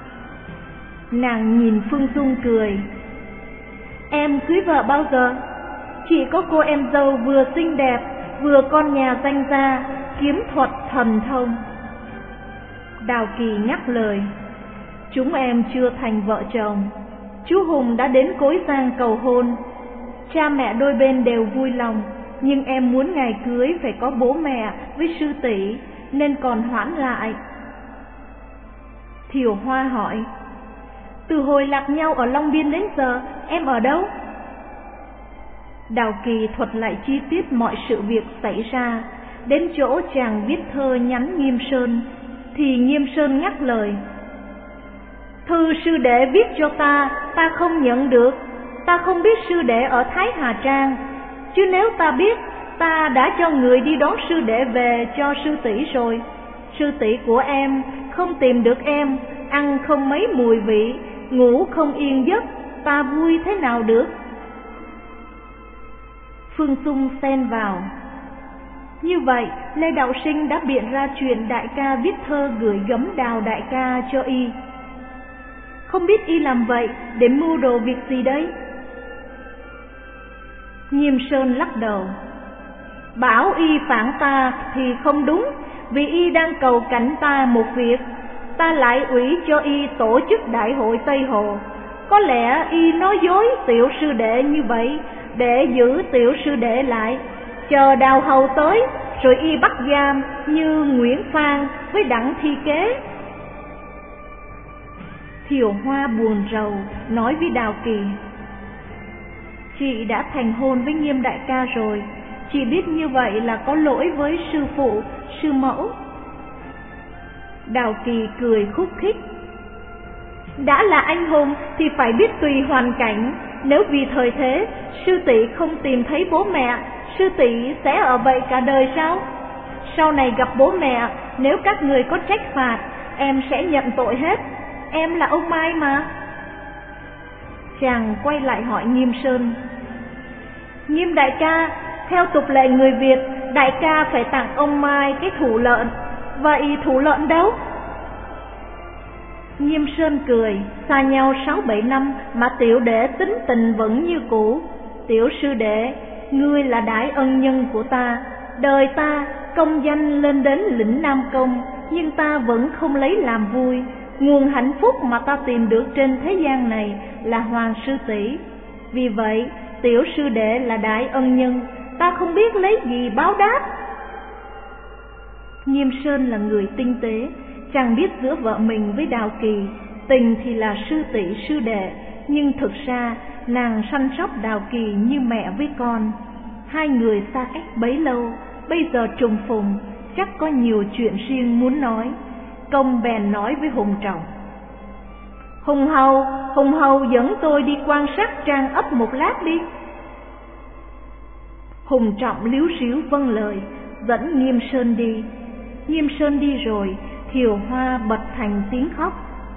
Nàng nhìn Phương Dung cười. Em cưới vợ bao giờ? Chỉ có cô em dâu vừa xinh đẹp, vừa con nhà danh gia, kiếm thuật thần thông. Đào Kỳ nhắc lời. Chúng em chưa thành vợ chồng. Chú Hùng đã đến Cối Giang cầu hôn. Cha mẹ đôi bên đều vui lòng, nhưng em muốn ngày cưới phải có bố mẹ với sư tỷ, nên còn hoãn lại. Thiều Hoa hỏi, từ hồi lạc nhau ở Long Biên đến giờ, em ở đâu? Đào Kỳ thuật lại chi tiết mọi sự việc xảy ra, đến chỗ chàng viết thơ nhắn Nghiêm Sơn, thì Nghiêm Sơn ngắt lời. Thư sư đệ viết cho ta, ta không nhận được. Ta không biết sư đệ ở Thái Hà Trang, chứ nếu ta biết, ta đã cho người đi đón sư đệ về cho sư tỷ rồi. Sư tỷ của em không tìm được em, ăn không mấy mùi vị, ngủ không yên giấc, ta vui thế nào được? Phương Dung xen vào. Như vậy, Lê Đạo Sinh đã biện ra chuyện đại ca viết thơ gửi gấm Đào đại ca cho y. Không biết y làm vậy để mưu đồ việc gì đấy? Nghiêm Sơn lắc đầu. Bảo y phản ta thì không đúng, vì y đang cầu cảnh ta một việc. Ta lại ủy cho y tổ chức đại hội Tây Hồ. Có lẽ y nói dối tiểu sư đệ như vậy để giữ tiểu sư đệ lại, chờ Đào Hầu tới rồi y bắt giam như Nguyễn Phan với Đặng Thi Kế. Thiều Hoa buồn rầu nói với Đào Kỳ. Chị đã thành hôn với Nghiêm đại ca rồi, chị biết như vậy là có lỗi với sư phụ, sư mẫu. Đào Kỳ cười khúc khích. Đã là anh hùng thì phải biết tùy hoàn cảnh. Nếu vì thời thế sư tỷ không tìm thấy bố mẹ, sư tỷ sẽ ở vậy cả đời sao? Sau này gặp bố mẹ, nếu các người có trách phạt, em sẽ nhận tội hết. Em là ông Mai mà. Chàng quay lại hỏi Nghiêm Sơn. Nghiêm đại ca, theo tục lệ người Việt, đại ca phải tặng ông Mai cái thủ lợn. Vậy thủ lợn đâu? Nghiêm Sơn cười. Xa nhau sáu bảy năm mà tiểu đệ tính tình vẫn như cũ. Tiểu sư đệ, ngươi là đại ân nhân của ta. Đời ta công danh lên đến lĩnh Nam Công, nhưng ta vẫn không lấy làm vui. Nguồn hạnh phúc mà ta tìm được trên thế gian này là Hoàng sư tỷ. Vì vậy, tiểu sư đệ là đại ân nhân, ta không biết lấy gì báo đáp. Nghiêm Sơn là người tinh tế, chàng biết giữa vợ mình với Đào Kỳ, tình thì là sư tỷ sư đệ, nhưng thực ra nàng săn sóc Đào Kỳ như mẹ với con. Hai người xa cách bấy lâu, bây giờ trùng phùng, chắc có nhiều chuyện riêng muốn nói. Công bèn nói với Hùng Trọng: Hùng hầu, Hùng hầu dẫn tôi đi quan sát trang ấp một lát đi. Hùng Trọng líu ríu vâng lời, dẫn Nghiêm Sơn đi. Nghiêm Sơn đi rồi, Thiều Hoa bật thành tiếng khóc.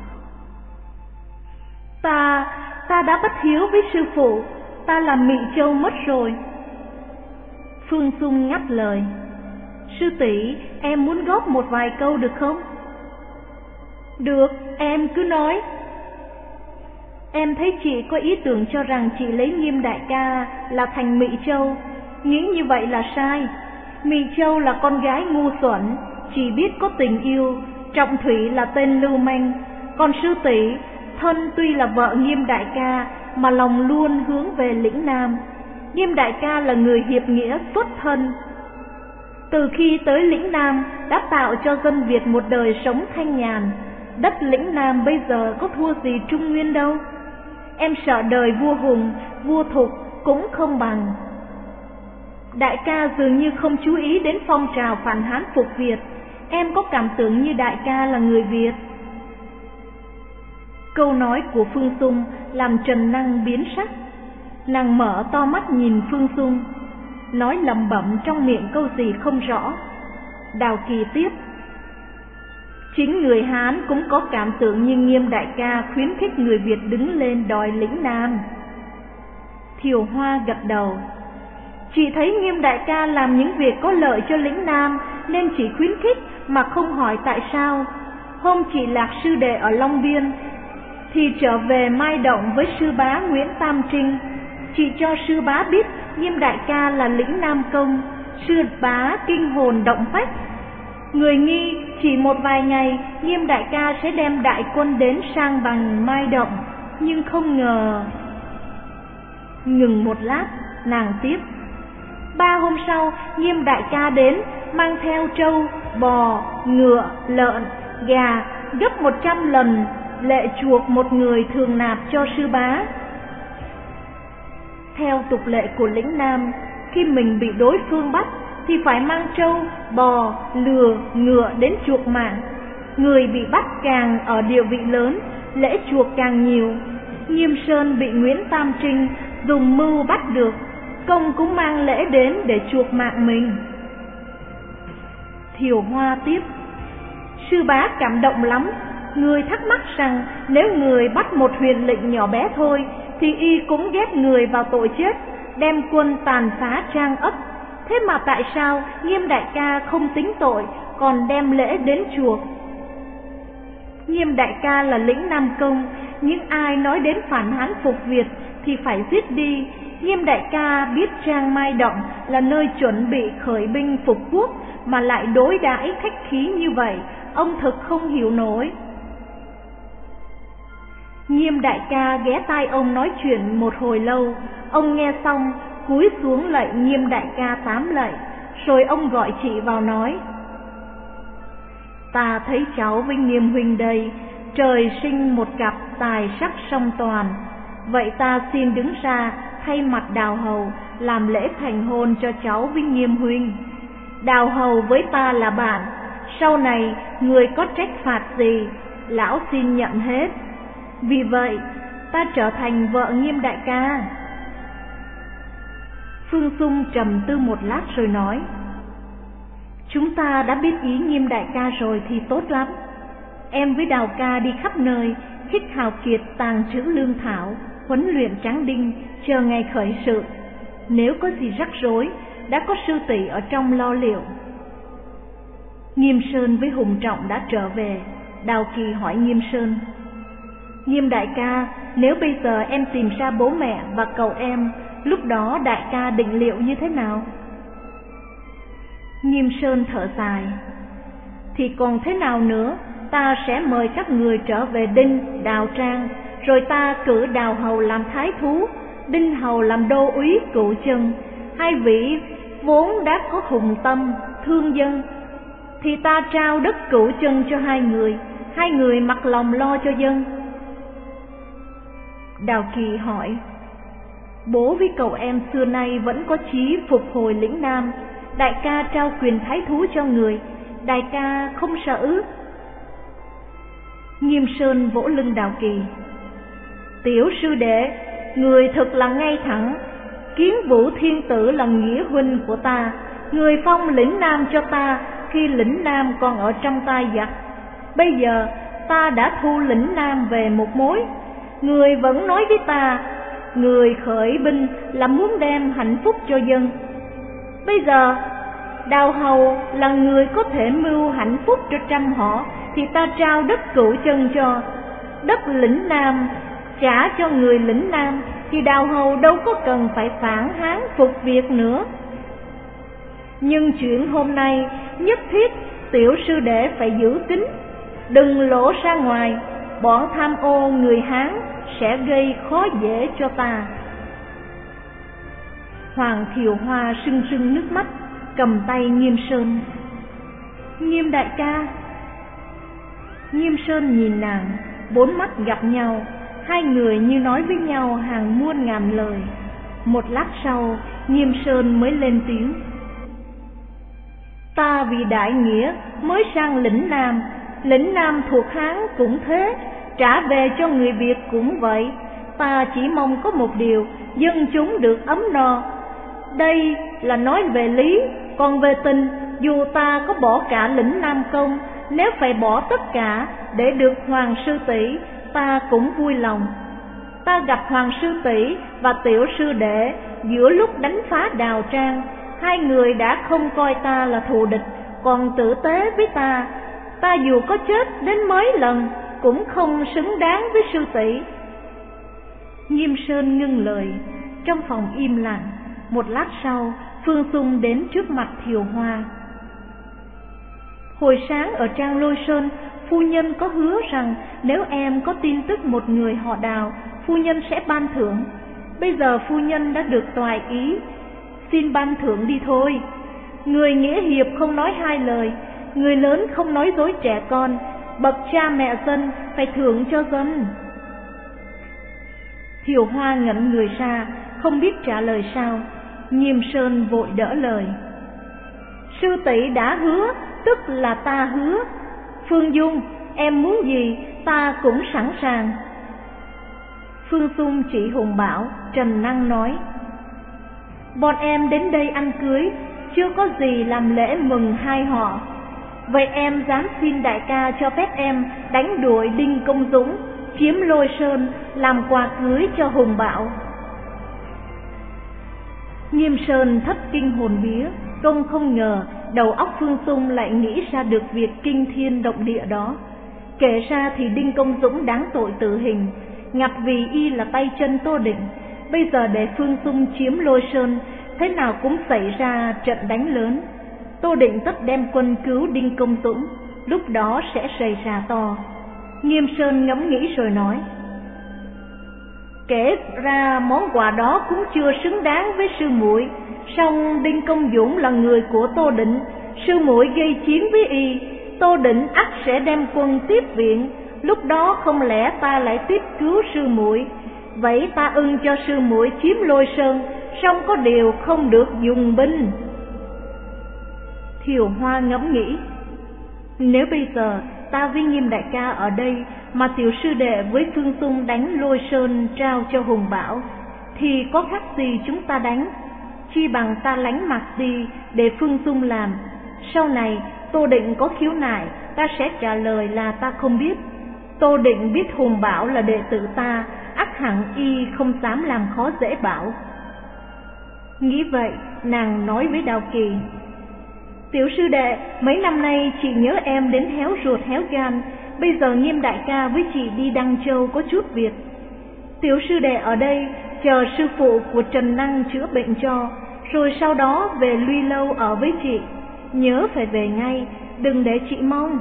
Ta, ta đã bất hiếu với sư phụ, ta làm Mị Châu mất rồi. Phương Dung ngắt lời: Sư tỷ, em muốn góp một vài câu được không? Được, em cứ nói. Em thấy chị có ý tưởng cho rằng chị lấy Nghiêm đại ca là thành Mị Châu. Nghĩ như vậy là sai. Mị Châu là con gái ngu xuẩn, chỉ biết có tình yêu. Trọng Thủy là tên lưu manh. Còn sư tỷ, thân tuy là vợ Nghiêm đại ca mà lòng luôn hướng về lĩnh Nam. Nghiêm đại ca là người hiệp nghĩa xuất thân, từ khi tới lĩnh Nam đã tạo cho dân Việt một đời sống thanh nhàn. Đất lĩnh Nam bây giờ có thua gì Trung Nguyên đâu. Em sợ đời vua Hùng, vua Thục cũng không bằng. Đại ca dường như không chú ý đến phong trào phản Hán phục Việt. Em có cảm tưởng như đại ca là người Việt. Câu nói của Phương Dung làm Trần Năng biến sắc. Nàng mở to mắt nhìn Phương Dung, nói lẩm bẩm trong miệng câu gì không rõ. Đào Kỳ tiếp: Chính người Hán cũng có cảm tưởng như Nghiêm đại ca khuyến khích người Việt đứng lên đòi lĩnh Nam. Thiều Hoa gật đầu: Chị thấy Nghiêm đại ca làm những việc có lợi cho lĩnh Nam nên chỉ khuyến khích mà không hỏi tại sao. Hôm chị lạc sư đệ ở Long Biên thì trở về Mai Động với sư bá Nguyễn Tam Trinh. Chị cho sư bá biết Nghiêm đại ca là lĩnh Nam công. Sư bá kinh hồn động phách. Người nghi chỉ một vài ngày Nghiêm đại ca sẽ đem đại quân đến sang bằng Mai Động, nhưng không ngờ. Ngừng một lát, nàng tiếp: Ba hôm sau, Nghiêm đại ca đến, mang theo trâu, bò, ngựa, lợn, gà, gấp một trăm lần lệ chuộc một người thường nạp cho sư bá. Theo tục lệ của lĩnh Nam, khi mình bị đối phương bắt thì phải mang trâu, bò, lừa, ngựa đến chuộc mạng. Người bị bắt càng ở địa vị lớn, lễ chuộc càng nhiều. Nghiêm Sơn bị Nguyễn Tam Trinh dùng mưu bắt được, công cũng mang lễ đến để chuộc mạng mình. Thiều Hoa tiếp: Sư bá cảm động lắm. Người thắc mắc rằng nếu người bắt một huyền lệnh nhỏ bé thôi thì y cũng ghép người vào tội chết, đem quân tàn phá trang ấp. Thế mà tại sao Nghiêm đại ca không tính tội, còn đem lễ đến chuộc? Nghiêm đại ca là lĩnh Nam công, những ai nói đến phản Hán phục Việt thì phải giết đi. Nghiêm đại ca biết trang Mai Động là nơi chuẩn bị khởi binh phục quốc mà lại đối đãi khách khí như vậy, ông thực không hiểu nổi. Nghiêm đại ca ghé tai ông nói chuyện một hồi lâu. Ông nghe xong cúi xuống lạy Nghiêm đại ca tám lạy, rồi ông gọi chị vào nói: Ta thấy cháu với Nghiêm huynh đây, trời sinh một cặp tài sắc song toàn. Vậy ta xin đứng ra thay mặt Đào hầu làm lễ thành hôn cho cháu với Nghiêm huynh. Đào hầu với ta là bạn, sau này người có trách phạt gì lão xin nhận hết. Vì vậy ta trở thành vợ Nghiêm đại ca. Phương Dung trầm tư một lát rồi nói: Chúng ta đã biết ý Nghiêm đại ca rồi thì tốt lắm. Em với Đào ca đi khắp nơi, khích hào kiệt tàng trữ lương thảo, huấn luyện tráng đinh, chờ ngày khởi sự. Nếu có gì rắc rối, đã có sư tỷ ở trong lo liệu. Nghiêm Sơn với Hùng Trọng đã trở về. Đào Kỳ hỏi Nghiêm Sơn: Nghiêm đại ca, nếu bây giờ em tìm ra bố mẹ và cầu em, lúc đó đại ca định liệu như thế nào? Nghiêm Sơn thở dài: Thì còn thế nào nữa, ta sẽ mời các người trở về Đinh, Đào Trang, rồi ta cử Đào hầu làm thái thú, Đinh hầu làm đô úy cựu chân. Hai vị vốn đã có hùng tâm, thương dân, thì ta trao đất cựu chân cho hai người, hai người mặc lòng lo cho dân. Đào Kỳ hỏi: Bố với cậu em xưa nay vẫn có chí phục hồi lĩnh Nam, đại ca trao quyền thái thú cho người, đại ca không sợ ư? Nghiêm Sơn vỗ lưng Đào Kỳ. Tiểu sư đệ, người thật là ngay thẳng. Kiến Vũ thiên tử là nghĩa huynh của ta, người phong lĩnh Nam cho ta khi lĩnh Nam còn ở trong tay giặc. Bây giờ ta đã thu lĩnh Nam về một mối, người vẫn nói với ta, người khởi binh là muốn đem hạnh phúc cho dân. Bây giờ Đào hầu là người có thể mưu hạnh phúc cho trăm họ, thì ta trao đất Cửu Chân cho. Đất lĩnh Nam trả cho người lĩnh Nam, thì Đào hầu đâu có cần phải phản hán phục việc nữa. Nhưng chuyện hôm nay nhất thiết tiểu sư đệ phải giữ kín, đừng lộ ra ngoài, bọn tham ô người Hán sẽ gây khó dễ cho ta. Hoàng Thiều Hoa sưng sưng nước mắt, cầm tay Nghiêm Sơn. Nghiêm đại ca. Nghiêm Sơn nhìn nàng, bốn mắt gặp nhau, hai người như nói với nhau hàng muôn ngàn lời. Một lát sau, Nghiêm Sơn mới lên tiếng. Ta vì đại nghĩa mới sang lĩnh Nam, lĩnh Nam thuộc Hán cũng thế, trả về cho người Việt cũng vậy. Ta chỉ mong có một điều, dân chúng được ấm no. Đây là nói về lý, còn về tình, dù ta có bỏ cả lĩnh Nam Công, nếu phải bỏ tất cả để được Hoàng sư tỷ, ta cũng vui lòng. Ta gặp Hoàng sư tỷ và tiểu sư đệ giữa lúc đánh phá Đào Trang, hai người đã không coi ta là thù địch, còn tử tế với ta. Ta dù có chết đến mấy lần cũng không xứng đáng với sư tỷ. Nghiêm Sơn ngưng lời, trong phòng im lặng. Một lát sau, Phương Xung đến trước mặt Thiều Hoa. Hồi sáng ở Trang Lôi Sơn, phu nhân có hứa rằng nếu em có tin tức một người họ Đào, phu nhân sẽ ban thưởng. Bây giờ phu nhân đã được toại ý, xin ban thưởng đi thôi. Người nghĩa hiệp không nói hai lời, người lớn không nói dối trẻ con, bậc cha mẹ dân phải thưởng cho dân. Thiều Hoa ngẩn người ra, không biết trả lời sao. Nghiêm Sơn vội đỡ lời. Sư tỷ đã hứa, tức là ta hứa. Phương Dung, em muốn gì ta cũng sẵn sàng. Phương Xung chỉ Hùng Bảo, trầm năng nói. Bọn em đến đây ăn cưới, chưa có gì làm lễ mừng hai họ. Vậy em dám xin đại ca cho phép em đánh đuổi Đinh Công Dũng, chiếm Lôi Sơn, làm quà cưới cho Hùng Bảo. Nghiêm Sơn thất kinh hồn vía, công không ngờ đầu óc Phương Xung lại nghĩ ra được việc kinh thiên động địa đó. Kể ra thì Đinh Công Dũng đáng tội tử hình, ngặt vì y là tay chân Tô Định. Bây giờ để Phương Xung chiếm Lôi Sơn, thế nào cũng xảy ra trận đánh lớn. Tô Định tất đem quân cứu Đinh Công Dũng, lúc đó sẽ xảy ra to. Nghiêm Sơn ngẫm nghĩ rồi nói. Kể ra món quà đó cũng chưa xứng đáng với sư muội, song Đinh Công Dũng là người của Tô Định, sư muội gây chiến với y, Tô Định ắt sẽ đem quân tiếp viện, lúc đó không lẽ ta lại tiếp cứu sư muội. Vậy ta ưng cho sư muội chiếm Lôi Sơn, song có điều không được dùng binh. Thiều Hoa ngẫm nghĩ. Nếu bây giờ ta với Nghiêm đại ca ở đây, mà tiểu sư đệ với Phương Xung đánh Lôi Sơn trao cho Hùng Bảo, thì có khác gì chúng ta đánh. Chi bằng ta lánh mặt đi để Phương Xung làm. Sau này Tô Định có khiếu nại, ta sẽ trả lời là ta không biết. Tô Định biết Hùng Bảo là đệ tử ta, ắt hẳn y không dám làm khó dễ Bảo. Nghĩ vậy, nàng nói với Đào Kỳ. Tiểu sư đệ, mấy năm nay chị nhớ em đến héo ruột héo gan. Bây giờ Nghiêm đại ca với chị đi Đăng Châu có chút việc. Tiểu sư đệ ở đây chờ sư phụ của Trần Năng chữa bệnh cho, rồi sau đó về Luy Lâu ở với chị. Nhớ phải về ngay, đừng để chị mong.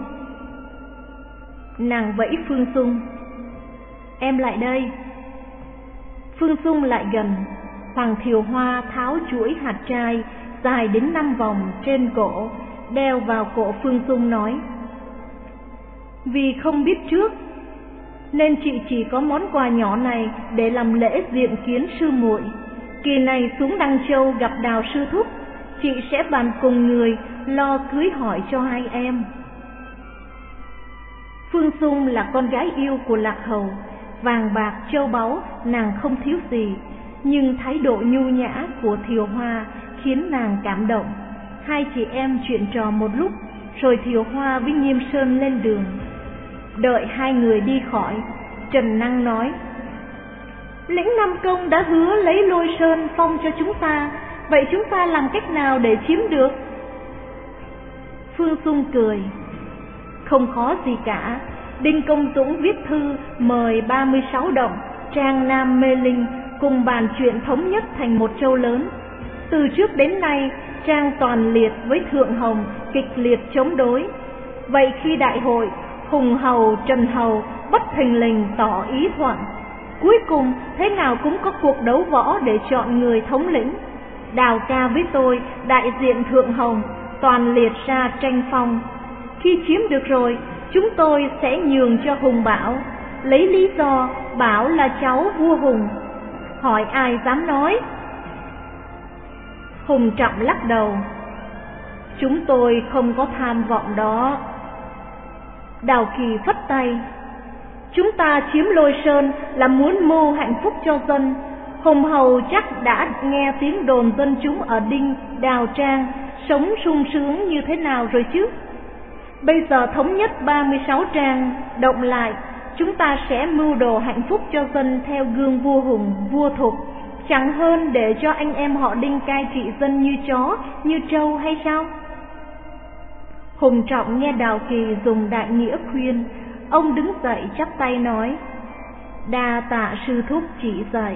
Nàng vẫy Phương Xung. Em lại đây. Phương Xung lại gần. Hoàng Thiều Hoa tháo chuỗi hạt trai dài đến năm vòng trên cổ, đeo vào cổ Phương Xung nói. Vì không biết trước nên chị chỉ có món quà nhỏ này để làm lễ diện kiến sư muội. Kỳ này xuống Đăng Châu gặp Đào sư thúc, chị sẽ bàn cùng người lo cưới hỏi cho hai em. Phương Dung là con gái yêu của Lạc Hầu, vàng bạc châu báu nàng không thiếu gì, nhưng thái độ nhu nhã của Thiều Hoa khiến nàng cảm động. Hai chị em chuyện trò một lúc, rồi Thiều Hoa với Nghiêm Sơn lên đường. Đợi hai người đi khỏi, Trần Năng nói: Lĩnh Nam Công đã hứa lấy Lôi Sơn phong cho chúng ta, vậy chúng ta làm cách nào để chiếm được? Phương Dung cười: Không khó gì cả. Đinh Công Dũng viết thư mời ba mươi sáu động Trang Nam Mê Linh cùng bàn chuyện thống nhất thành một châu lớn. Từ trước đến nay, Trang Toàn Liệt với Thượng Hồng kịch liệt chống đối. Vậy khi đại hội, Hùng Hầu, Trần Hầu bất thình lình tỏ ý thuận. Cuối cùng thế nào cũng có cuộc đấu võ để chọn người thống lĩnh. Đào Ca với tôi đại diện Thượng Hồng, Toàn Liệt ra tranh phong. Khi chiếm được rồi, chúng tôi sẽ nhường cho Hùng Bảo, lấy lý do Bảo là cháu vua Hùng. Hỏi ai dám nói? Hùng Trọng lắc đầu: Chúng tôi không có tham vọng đó. Đào Kỳ phất tay: Chúng ta chiếm Lôi Sơn là muốn mưu hạnh phúc cho dân. Hùng Hầu chắc đã nghe tiếng đồn dân chúng ở Đinh, Đào Trang sống sung sướng như thế nào rồi chứ. Bây giờ thống nhất ba mươi sáu trang, động lại, chúng ta sẽ mưu đồ hạnh phúc cho dân theo gương vua Hùng, vua Thục, chẳng hơn để cho anh em họ Đinh cai trị dân như chó, như trâu hay sao? Hùng Trọng nghe Đào Kỳ dùng đại nghĩa khuyên, ông đứng dậy chắp tay nói: Đa tạ sư thúc chỉ dạy.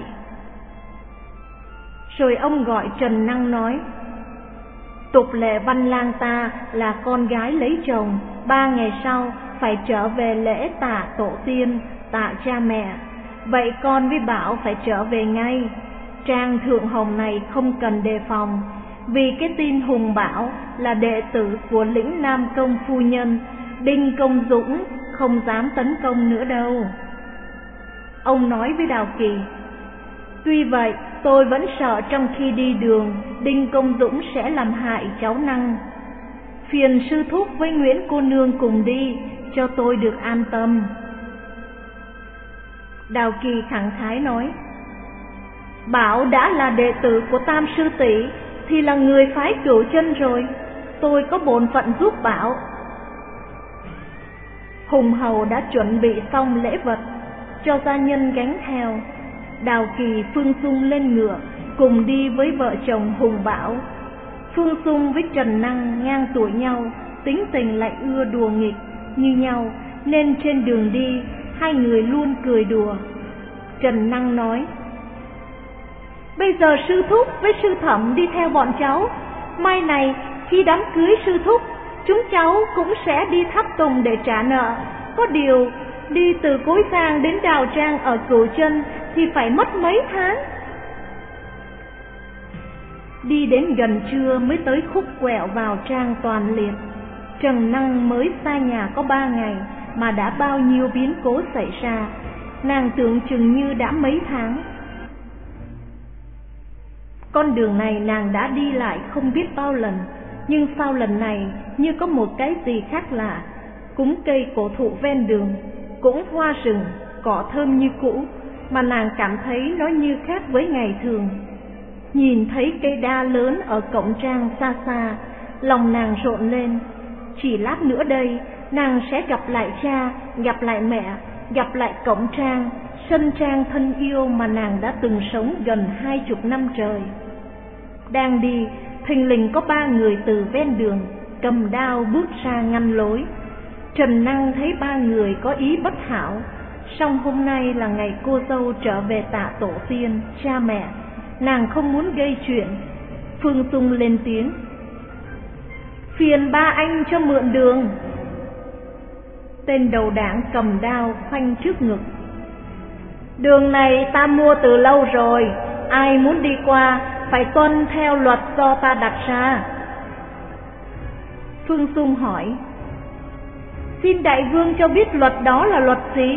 Rồi ông gọi Trần Năng nói: Tục lệ Văn Lang ta là con gái lấy chồng, ba ngày sau phải trở về lễ tạ tổ tiên, tạ cha mẹ. Vậy con với Bảo phải trở về ngay. Trang Thượng Hồng này không cần đề phòng, vì cái tin Hùng Bảo là đệ tử của Lĩnh Nam Công phu nhân, Đinh Công Dũng không dám tấn công nữa đâu. Ông nói với Đào Kỳ: Tuy vậy, tôi vẫn sợ trong khi đi đường, Đinh Công Dũng sẽ làm hại cháu Năng. Phiền sư thúc với Nguyễn cô nương cùng đi, cho tôi được an tâm. Đào Kỳ khẳng khái nói: Bảo đã là đệ tử của Tam sư tỷ thì là người phái Cửu Chân rồi, tôi có bổn phận giúp Bảo. Hùng Hầu đã chuẩn bị xong lễ vật, cho gia nhân gánh theo. Đào Kỳ, Phương Dung lên ngựa, cùng đi với vợ chồng Hùng Bảo. Phương Dung với Trần Năng ngang tuổi nhau, tính tình lại ưa đùa nghịch như nhau, nên trên đường đi hai người luôn cười đùa. Trần Năng nói: Bây giờ sư thúc với sư thẩm đi theo bọn cháu, mai này khi đám cưới sư thúc, chúng cháu cũng sẽ đi thắp tùng để trả nợ. Có điều đi từ Cối Giang đến Đào Trang ở Cửu Chân thì phải mất mấy tháng. Đi đến gần trưa mới tới khúc quẹo vào Trang Toàn Liệt. Trần Năng mới xa nhà có ba ngày mà đã bao nhiêu biến cố xảy ra, nàng tưởng chừng như đã mấy tháng. Con đường này nàng đã đi lại không biết bao lần, nhưng sau lần này như có một cái gì khác lạ. Cũng cây cổ thụ ven đường, cũng hoa rừng, cỏ thơm như cũ, mà nàng cảm thấy nó như khác với ngày thường. Nhìn thấy cây đa lớn ở cổng Trang xa xa, lòng nàng rộn lên. Chỉ lát nữa đây, nàng sẽ gặp lại cha, gặp lại mẹ, gặp lại cổng Trang, sân Trang thân yêu mà nàng đã từng sống gần hai chục năm trời. Đang đi, thình lình có ba người từ ven đường cầm đao bước ra ngăn lối. Trần Năng thấy ba người có ý bất hảo, song hôm nay là ngày cô dâu trở về tạ tổ tiên, cha mẹ, nàng không muốn gây chuyện. Phương Dung lên tiếng: Phiền ba anh cho mượn đường. Tên đầu đảng cầm đao khoanh trước ngực: Đường này ta mua từ lâu rồi, ai muốn đi qua phải tuân theo luật do ta đặt ra. Phương Dung hỏi: Xin đại vương cho biết luật đó là luật gì?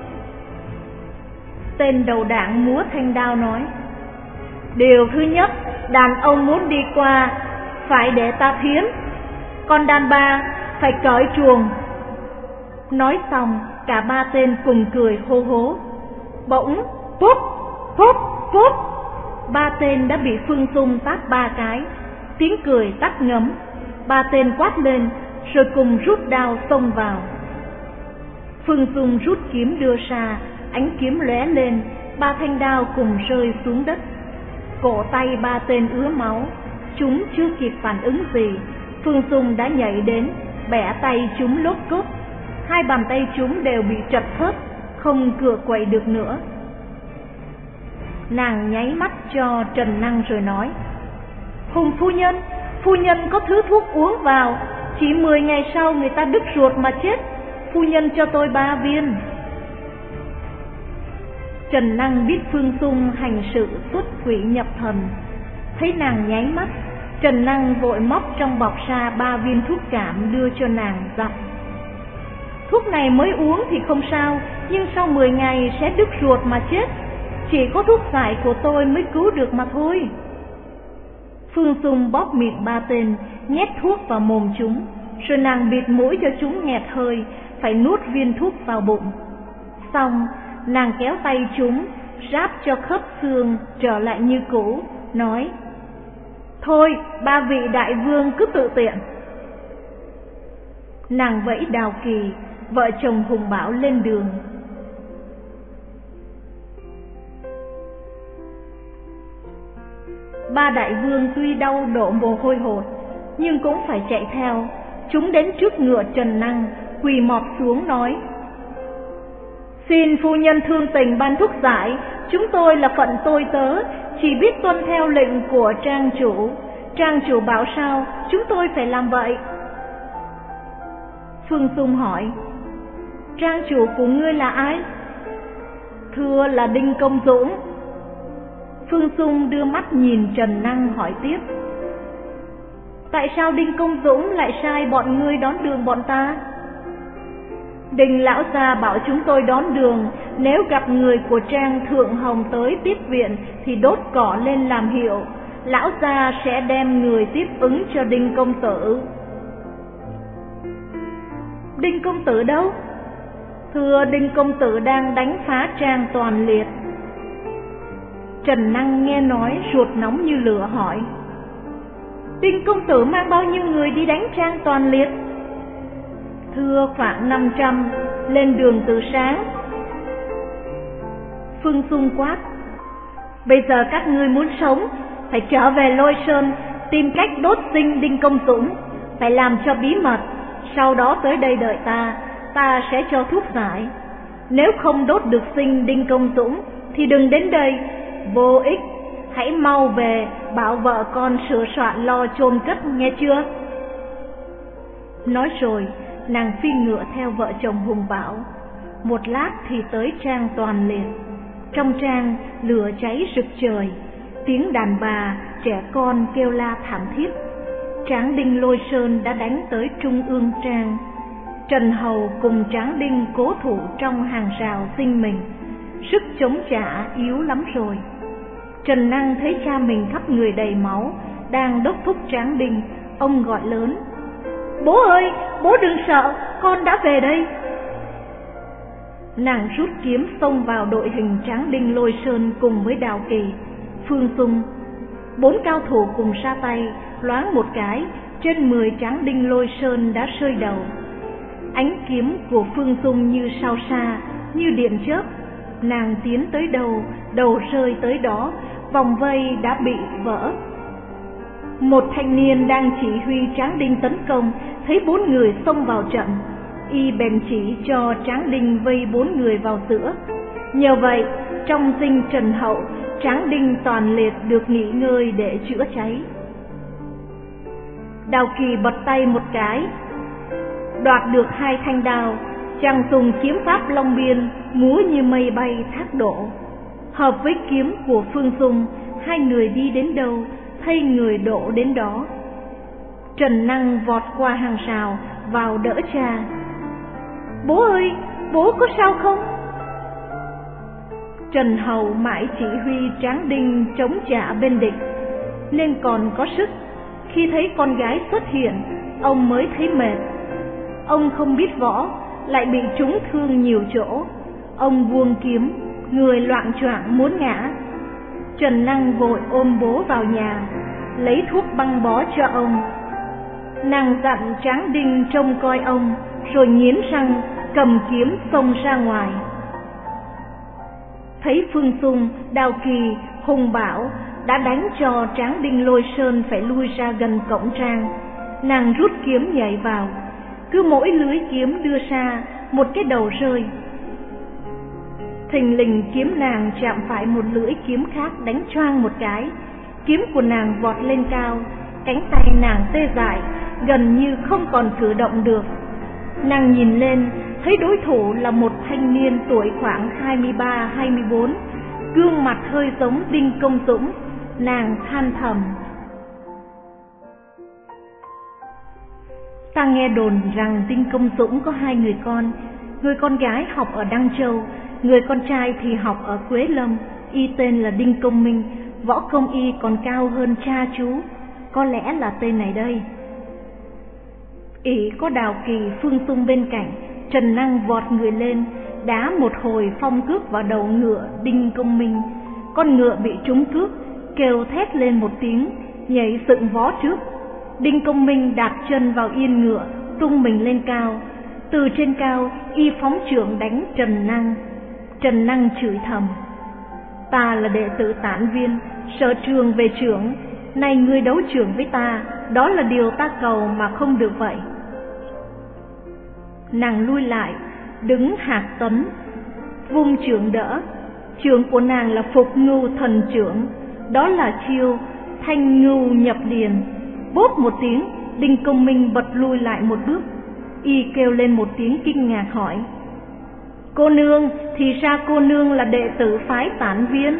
Tên đầu đảng múa thanh đao nói: Điều thứ nhất, đàn ông muốn đi qua phải để ta thiến, còn đàn bà phải cởi chuồng. Nói xong, cả ba tên cùng cười hô hố. Bỗng, phút, phút, phút, ba tên đã bị Phương Dung tát ba cái. Tiếng cười tắt ngấm. Ba tên quát lên, rồi cùng rút đao xông vào. Phương Dung rút kiếm đưa ra, ánh kiếm lóe lên, ba thanh đao cùng rơi xuống đất. Cổ tay ba tên ứa máu. Chúng chưa kịp phản ứng gì, Phương Dung đã nhảy đến, bẻ tay chúng lốp cốt. Hai bàn tay chúng đều bị trật khớp, không cựa quậy được nữa. Nàng nháy mắt cho Trần Năng rồi nói: Hùng phu nhân, phu nhân có thứ thuốc uống vào, chỉ mười ngày sau người ta đứt ruột mà chết. Phu nhân cho tôi ba viên. Trần Năng biết Phương Dung hành sự xuất quỷ nhập thần. Thấy nàng nháy mắt, Trần Năng vội móc trong bọc ra ba viên thuốc cảm đưa cho nàng, dặn: Thuốc này mới uống thì không sao, nhưng sau mười ngày sẽ đứt ruột mà chết. Chỉ có thuốc giải của tôi mới cứu được mà thôi. Phương Dung bóp miệng ba tên, nhét thuốc vào mồm chúng, rồi nàng bịt mũi cho chúng nghẹt hơi, phải nuốt viên thuốc vào bụng. Xong, nàng kéo tay chúng, ráp cho khớp xương trở lại như cũ, nói: Thôi, ba vị đại vương cứ tự tiện. Nàng vẫy Đào Kỳ, vợ chồng Hùng Bảo lên đường. Ba đại vương tuy đau đổ mồ hôi hột, nhưng cũng phải chạy theo. Chúng đến trước ngựa Trần Năng, quỳ mọp xuống nói: Xin phu nhân thương tình ban thuốc giải, chúng tôi là phận tôi tớ, chỉ biết tuân theo lệnh của trang chủ. Trang chủ bảo sao, chúng tôi phải làm vậy. Phương Dung hỏi: Trang chủ của ngươi là ai? Thưa là Đinh Công Dũng. Phương Dung đưa mắt nhìn Trần Năng hỏi tiếp: Tại sao Đinh Công Dũng lại sai bọn ngươi đón đường bọn ta? Đinh lão gia bảo chúng tôi đón đường, nếu gặp người của Trang Thượng Hồng tới tiếp viện thì đốt cỏ lên làm hiệu. Lão gia sẽ đem người tiếp ứng cho Đinh công tử. Đinh công tử đâu? Thưa, Đinh công tử đang đánh phá Trang Toàn Liệt. Trần Năng nghe nói ruột nóng như lửa hỏi: Đinh công tử mang bao nhiêu người đi đánh Trang Toàn Liệt? Thưa, khoảng năm trăm, lên đường từ sáng. Phương Dung quát: Bây giờ các ngươi muốn sống, phải trở về Lôi Sơn, tìm cách đốt sinh Đinh Công Dũng, phải làm cho bí mật, sau đó tới đây đợi ta, ta sẽ cho thuốc giải. Nếu không đốt được sinh Đinh Công Dũng thì đừng đến đây, vô ích, hãy mau về bảo vợ con sửa soạn lo chôn cất, nghe chưa? Nói rồi, nàng phi ngựa theo vợ chồng Hùng Bảo. Một lát thì tới Trang Toàn Liệt. Trong trang lửa cháy rực trời, tiếng đàn bà, trẻ con kêu la thảm thiết. Tráng Đinh Lôi Sơn đã đánh tới trung ương trang. Trần Hầu cùng Tráng Đinh cố thủ trong hàng rào sinh mình, sức chống trả yếu lắm rồi. Trần Năng thấy cha mình khắp người đầy máu, đang đốc thúc Tráng Đinh, ông gọi lớn: Bố ơi, bố đừng sợ, con đã về đây. Nàng rút kiếm xông vào đội hình Tráng Đinh Lôi Sơn cùng với Đào Kỳ, Phương Dung. Bốn cao thủ cùng ra tay, loáng một cái, trên mười Tráng Đinh Lôi Sơn đã rơi đầu. Ánh kiếm của Phương Dung như sao xa, như điện chớp. Nàng tiến tới đâu, đầu rơi tới đó, vòng vây đã bị vỡ. Một thanh niên đang chỉ huy Tráng Đinh tấn công, thấy bốn người xông vào trận, y bèn chỉ cho Tráng Đinh vây bốn người vào giữa. Nhờ vậy, trong dinh Trần Hậu, Tráng Đinh Toàn Liệt được nghỉ ngơi để chữa cháy. Đào Kỳ bật tay một cái, đoạt được hai thanh đao, chàng dùng kiếm pháp Long Biên múa như mây bay thác đổ. Hợp với kiếm của Phương Dung, hai người đi đến đâu, thay người đổ đến đó. Trần Năng vọt qua hàng rào vào đỡ cha: Bố ơi, bố có sao không? Trần Hầu mãi chỉ huy Tráng Đinh chống trả bên địch, nên còn có sức. Khi thấy con gái xuất hiện, ông mới thấy mệt. Ông không biết võ, lại bị trúng thương nhiều chỗ. Ông buông kiếm, người loạng choạng muốn ngã. Trần Năng vội ôm bố vào nhà, lấy thuốc băng bó cho ông. Nàng dặn Tráng Đinh trông coi ông, rồi nghiến răng cầm kiếm xông ra ngoài. Thấy Phương Dung, Đào Kỳ, Hùng Bảo đã đánh cho Tráng Đinh Lôi Sơn phải lui ra gần cổng trang, nàng rút kiếm nhảy vào. Cứ mỗi lưới kiếm đưa ra, một cái đầu rơi. Thình lình kiếm nàng chạm phải một lưỡi kiếm khác đánh choang một cái. Kiếm của nàng vọt lên cao, cánh tay nàng tê dại, gần như không còn cử động được. Nàng nhìn lên, thấy đối thủ là một thanh niên tuổi khoảng hai mươi ba hai mươi bốn, gương mặt hơi giống Đinh Công Dũng. Nàng than thầm: ta nghe đồn rằng Đinh Công Dũng có hai người con, người con gái học ở Đăng Châu, người con trai thì học ở Quế Lâm. Y tên là Đinh Công Minh, võ công y còn cao hơn cha chú, có lẽ là tên này đây. Ỷ có Đào Kỳ, Phương Dung bên cạnh, Trần Năng vọt người lên, đá một hồi phong cước vào đầu ngựa Đinh Công Minh. Con ngựa bị trúng cước, kêu thét lên một tiếng, nhảy dựng vó trước. Đinh Công Minh đạp chân vào yên ngựa, tung mình lên cao. Từ trên cao, y phóng chưởng đánh Trần Năng. Trần Năng chửi thầm: ta là đệ tử Tản Viên, sở trường về chưởng, nay ngươi đấu chưởng với ta, đó là điều ta cầu mà không được vậy. Nàng lui lại, đứng hạc tấn, vung chưởng đỡ. Chưởng của nàng là Phục Ngưu Thần Chưởng, đó là chiêu thanh ngưu nhập điền. Bốp một tiếng, Đinh Công Minh bật lui lại một bước. Y kêu lên một tiếng kinh ngạc hỏi: cô nương, thì ra cô nương là đệ tử phái Tản Viên.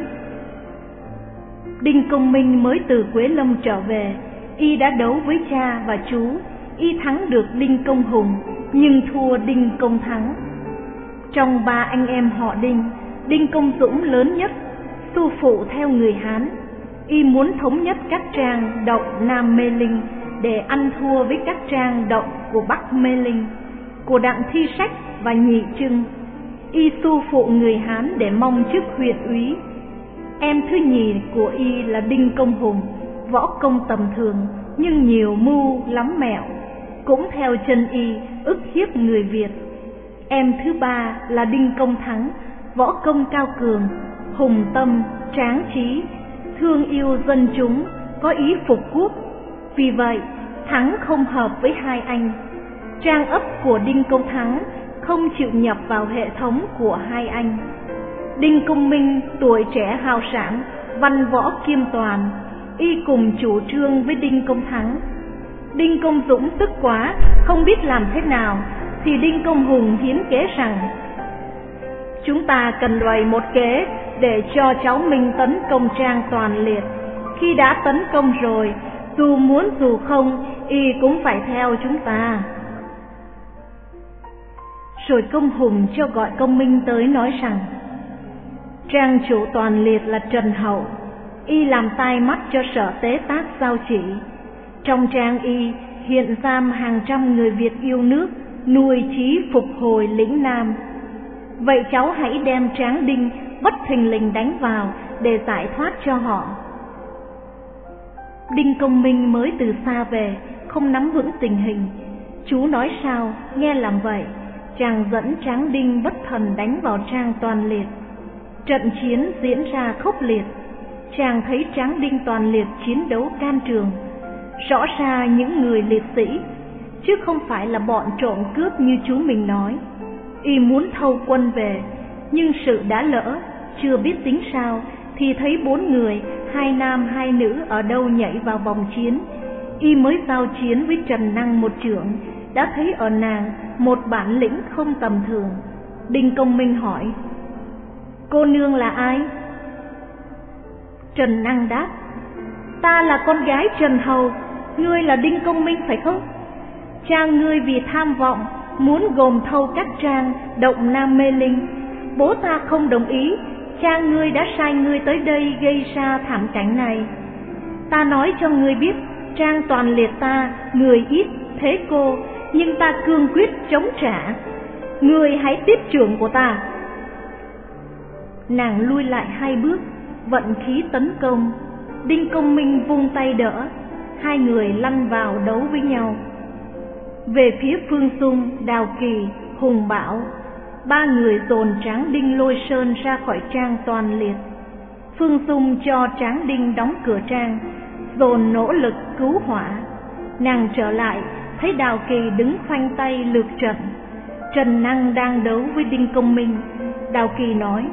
Đinh Công Minh mới từ Quế Lâm trở về, y đã đấu với cha và chú. Y thắng được Đinh Công Hùng, nhưng thua Đinh Công Thắng. Trong ba anh em họ Đinh, Đinh Công Dũng lớn nhất, tu phụ theo người Hán. Y muốn thống nhất các trang động Nam Mê Linh để ăn thua với các trang động của Bắc Mê Linh, của Đặng Thi Sách và Nhị Trưng. Y tu phụ người Hán để mong chức huyện úy. Em thứ nhì của y là Đinh Công Hùng, võ công tầm thường nhưng nhiều mưu lắm mẹo, cũng theo chân y ức hiếp người Việt. Em thứ ba là Đinh Công Thắng, võ công cao cường, hùng tâm, tráng trí, thương yêu dân chúng, có ý phục quốc. Vì vậy, Thắng không hợp với hai anh. Trang ấp của Đinh Công Thắng không chịu nhập vào hệ thống của hai anh. Đinh Công Minh tuổi trẻ hào sảng, văn võ kiêm toàn, y cùng chủ trương với Đinh Công Thắng. Đinh Công Dũng tức quá, không biết làm thế nào, thì Đinh Công Hùng hiến kế rằng: chúng ta cần bày một kế để cho cháu Minh tấn công Trang Toàn Liệt. Khi đã tấn công rồi, dù muốn dù không, y cũng phải theo chúng ta. Rồi Công Hùng cho gọi Công Minh tới nói rằng: Trang chủ Toàn Liệt là Trần Hậu, y làm tai mắt cho sở tế tác giao chỉ. Trong trang y hiện giam hàng trăm người Việt yêu nước, nuôi chí phục hồi lĩnh Nam. Vậy cháu hãy đem Tráng Đinh bất thình lình đánh vào để giải thoát cho họ. Đinh Công Minh mới từ xa về, không nắm vững tình hình. Chú nói sao, nghe làm vậy. Chàng dẫn Tráng Đinh bất thần đánh vào Trang Toàn Liệt. Trận chiến diễn ra khốc liệt. Chàng thấy Tráng Đinh Toàn Liệt chiến đấu can trường, rõ ra những người liệt sĩ, chứ không phải là bọn trộm cướp như chú mình nói. Y muốn thâu quân về, nhưng sự đã lỡ, chưa biết tính sao, thì thấy bốn người, hai nam hai nữ ở đâu nhảy vào vòng chiến. Y mới giao chiến với Trần Năng một chưởng, đã thấy ở nàng một bản lĩnh không tầm thường. Đinh Công Minh hỏi: cô nương là ai? Trần Năng đáp: ta là con gái Trần Hầu, ngươi là Đinh Công Minh phải không? Cha ngươi vì tham vọng muốn gồm thâu các trang động Nam Mê Linh, bố ta không đồng ý, cha ngươi đã sai ngươi tới đây gây ra thảm cảnh này. Ta nói cho ngươi biết, Trang Toàn Liệt ta người ít thế cô, nhưng ta cương quyết chống trả. ngươi hãy tiếp chưởng của ta. Nàng lui lại hai bước, vận khí tấn công. Đinh Công Minh vung tay đỡ, hai người lăn vào đấu với nhau. Về phía Phương Dung, Đào Kỳ, Hùng Bảo, ba người dồn Tráng Đinh lôi sơn ra khỏi trang toàn liệt. Phương Dung cho Tráng Đinh đóng cửa trang, dồn nỗ lực cứu hỏa. Nàng trở lại, thấy Đào Kỳ đứng khoanh tay lược trận. Trần Năng đang đấu với Đinh Công Minh. Đào Kỳ nói: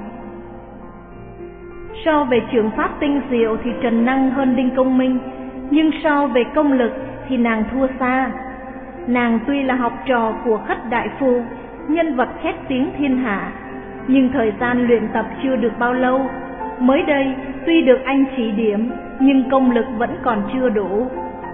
so về trường pháp tinh diệu thì Trần Năng hơn Đinh Công Minh, nhưng so về công lực thì nàng thua xa. Nàng tuy là học trò của Khất đại phu, nhân vật khét tiếng thiên hạ, nhưng thời gian luyện tập chưa được bao lâu. Mới đây tuy được anh chỉ điểm, nhưng công lực vẫn còn chưa đủ.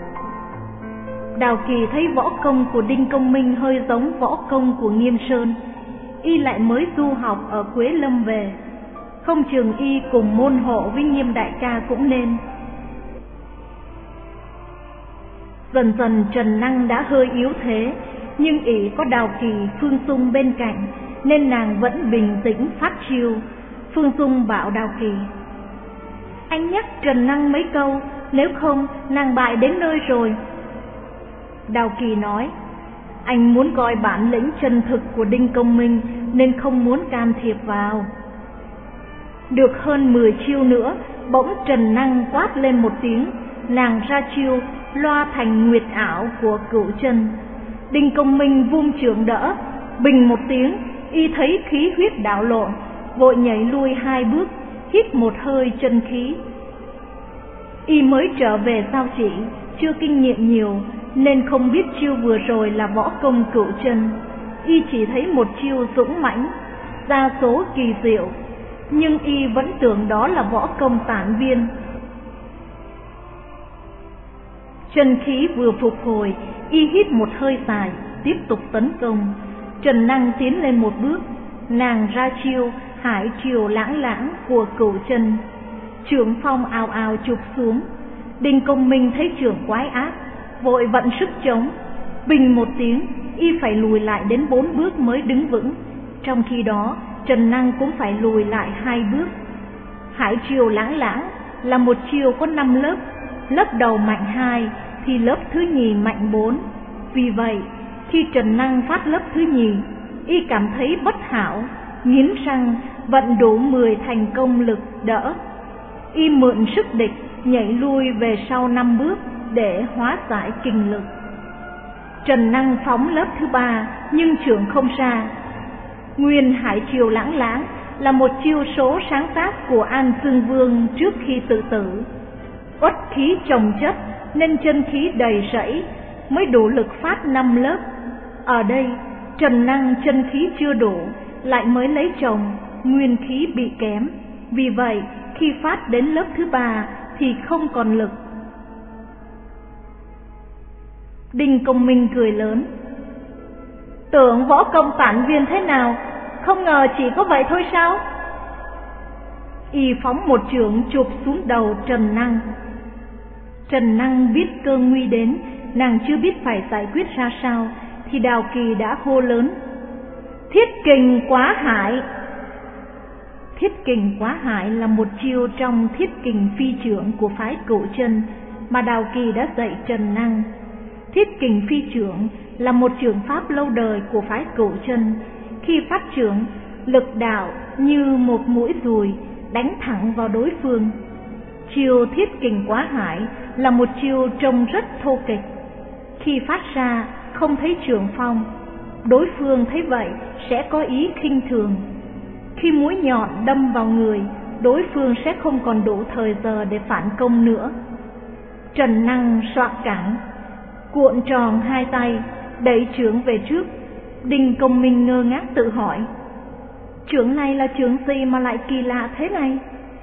Đào Kỳ thấy võ công của Đinh Công Minh hơi giống võ công của Nghiêm Sơn. Y lại mới du học ở Quế Lâm về, không chừng y cùng môn hộ với Nghiêm đại ca cũng nên. Dần dần Trần Năng đã hơi yếu thế, nhưng ỷ có Đào Kỳ, Phương Dung bên cạnh nên nàng vẫn bình tĩnh phát chiêu. Phương Dung bảo Đào Kỳ: anh nhắc Trần Năng mấy câu, nếu không nàng bại đến nơi rồi. Đào Kỳ nói: anh muốn coi bản lĩnh chân thực của Đinh Công Minh nên không muốn can thiệp vào. Được hơn mười chiêu nữa, bỗng Trần Năng quát lên một tiếng, nàng ra chiêu loa thành nguyệt ảo của Cửu Chân. Đinh Công Minh vung chưởng đỡ, bình một tiếng, y thấy khí huyết đảo lộn, vội nhảy lui hai bước, hít một hơi chân khí. Y mới trở về giao chỉ, chưa kinh nghiệm nhiều nên không biết chiêu vừa rồi là võ công Cửu Chân. Y chỉ thấy một chiêu dũng mãnh, gia số kỳ diệu, nhưng y vẫn tưởng đó là võ công Tản Viên. Chân khí vừa phục hồi, y hít một hơi dài, tiếp tục tấn công. Trần Năng tiến lên một bước, nàng ra chiêu hải triều lãng lãng của Cửu Chân. Chưởng phong ào ào chụp xuống. Đinh Công Minh thấy chưởng quái ác, vội vận sức chống. Bình một tiếng, y phải lùi lại đến bốn bước mới đứng vững. Trong khi đó Trần Năng cũng phải lùi lại hai bước. Hải triều lãng lãng là một chiêu có năm lớp, lớp đầu mạnh hai thì lớp thứ nhì mạnh bốn. Vì vậy khi Trần Năng phát lớp thứ nhì, y cảm thấy bất hảo, nghiến răng vận đủ mười thành công lực đỡ. Y mượn sức địch nhảy lui về sau năm bước để hóa giải kinh lực. Trần Năng phóng lớp thứ ba nhưng chưởng không ra. Nguyên hải triều lãng lãng là một chiêu số sáng tác của An Dương Vương trước khi tự tử. Uất khí chồng chất nên chân khí đầy rẫy, mới đủ lực phát năm lớp. Ở đây Trần Năng chân khí chưa đủ, lại mới lấy chồng, nguyên khí bị kém. Vì vậy khi phát đến lớp thứ ba thì không còn lực. Đinh Công Minh cười lớn: tưởng võ công Tản Viên thế nào, không ngờ chỉ có vậy thôi sao? Y phóng một chưởng chụp xuống đầu Trần Năng. Trần Năng biết cơ nguy đến, nàng chưa biết phải giải quyết ra sao thì Đào Kỳ đã hô lớn: thiết kình quá hải. Thiết kình quá hải là một chiêu trong thiết kình phi chưởng của phái Cửu Chân mà Đào Kỳ đã dạy Trần Năng. Thiết kình phi chưởng là một chưởng pháp lâu đời của phái Cửu Chân. Khi phát chưởng, lực đạo như một mũi dùi đánh thẳng vào đối phương. Chiêu thiết kình quá hải là một chiêu trông rất thô kịch. Khi phát ra không thấy chưởng phong, đối phương thấy vậy sẽ có ý khinh thường. Khi mũi nhọn đâm vào người, đối phương sẽ không còn đủ thời giờ để phản công nữa. Trần Năng soạn cẳng, cuộn tròn hai tay, đẩy chưởng về trước. Đinh Công Minh ngơ ngác tự hỏi: chưởng này là chưởng gì mà lại kỳ lạ thế này?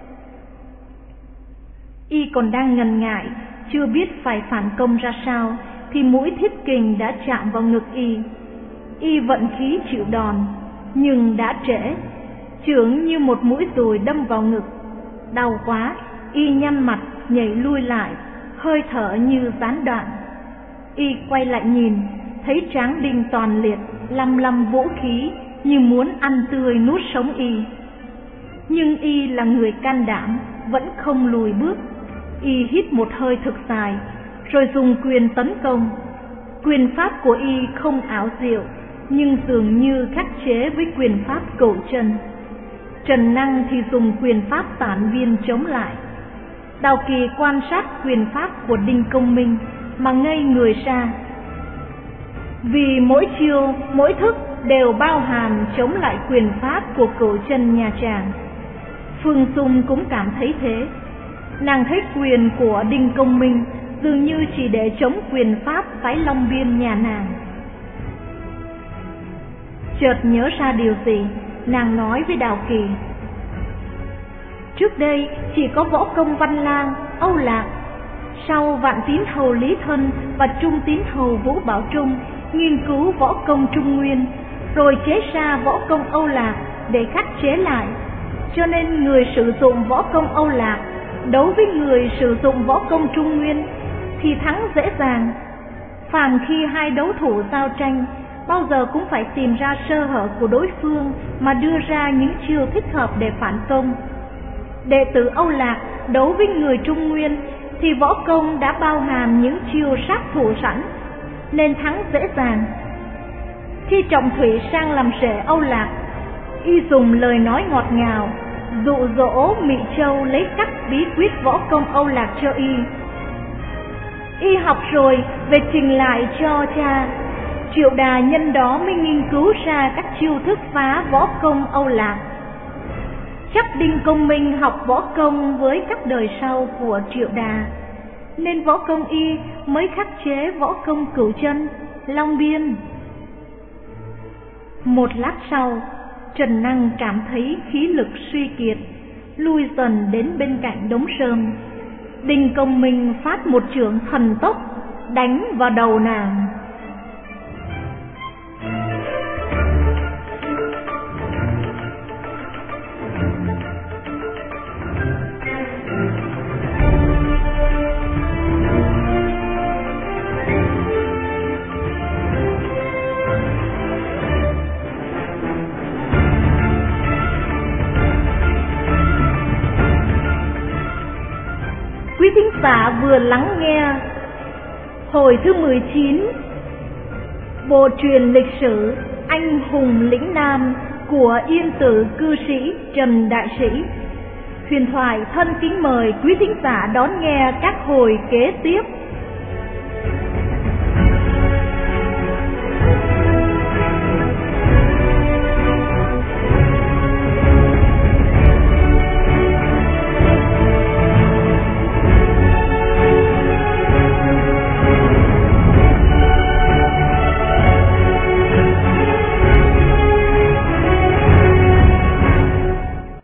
Y còn đang ngần ngại, chưa biết phải phản công ra sao, thì mũi thiết kình đã chạm vào ngực y. Y vận khí chịu đòn, nhưng đã trễ. Chưởng như một mũi dùi đâm vào ngực. Đau quá, y nhăn mặt nhảy lui lại, hơi thở như gián đoạn. Y quay lại nhìn, thấy Tráng Đinh toàn liệt, lăm lăm vũ khí như muốn ăn tươi nuốt sống y. Nhưng y là người can đảm, vẫn không lùi bước. Y hít một hơi thực dài, rồi dùng quyền tấn công. Quyền pháp của y không ảo diệu, nhưng dường như khắc chế với quyền pháp cửu chân. Trần Năng thì dùng quyền pháp tản viên chống lại. Đào Kỳ quan sát quyền pháp của Đinh Công Minh mà ngây người ra. Vì mỗi chiêu, mỗi thức đều bao hàm chống lại quyền pháp của cửu chân nhà Tràng. Phương Dung cũng cảm thấy thế. Nàng thấy quyền của Đinh Công Minh dường như chỉ để chống quyền pháp phái Long Biên nhà nàng. Chợt nhớ ra điều gì, nàng nói với Đào Kỳ: trước đây chỉ có võ công Văn Lang, Âu Lạc. Sau Vạn Tín Hầu Lý Thân và Trung Tín Hầu Vũ Bảo Trung nghiên cứu võ công Trung Nguyên, rồi chế ra võ công Âu Lạc để khắc chế lại. Cho nên người sử dụng võ công Âu Lạc đấu với người sử dụng võ công Trung Nguyên thì thắng dễ dàng. Phàm khi hai đấu thủ giao tranh, bao giờ cũng phải tìm ra sơ hở của đối phương mà đưa ra những chiêu thích hợp để phản công. Đệ tử Âu Lạc đấu với người Trung Nguyên thì võ công đã bao hàm những chiêu sát thủ sẵn, nên thắng dễ dàng. Khi Trọng Thủy sang làm rể Âu Lạc, y dùng lời nói ngọt ngào dụ dỗ Mị Châu lấy cắp bí quyết võ công Âu Lạc cho y. Y học rồi về trình lại cho cha. Triệu Đà nhân đó mới nghiên cứu ra các chiêu thức phá võ công Âu Lạc. Chắc Đinh Công Minh học võ công với các đời sau của Triệu Đà, nên võ công y mới khắc chế võ công cửu chân, Long Biên. Một lát sau, Trần Năng cảm thấy khí lực suy kiệt, lui dần đến bên cạnh đống rơm. Đinh Công Minh phát một chưởng thần tốc đánh vào đầu nàng. Quý thính giả vừa lắng nghe hồi thứ mười chín bộ truyền lịch sử Anh hùng lĩnh Nam của Yên Tử cư sĩ Trần Đại Sĩ. Huyền Thoại thân kính mời quý thính giả đón nghe các hồi kế tiếp.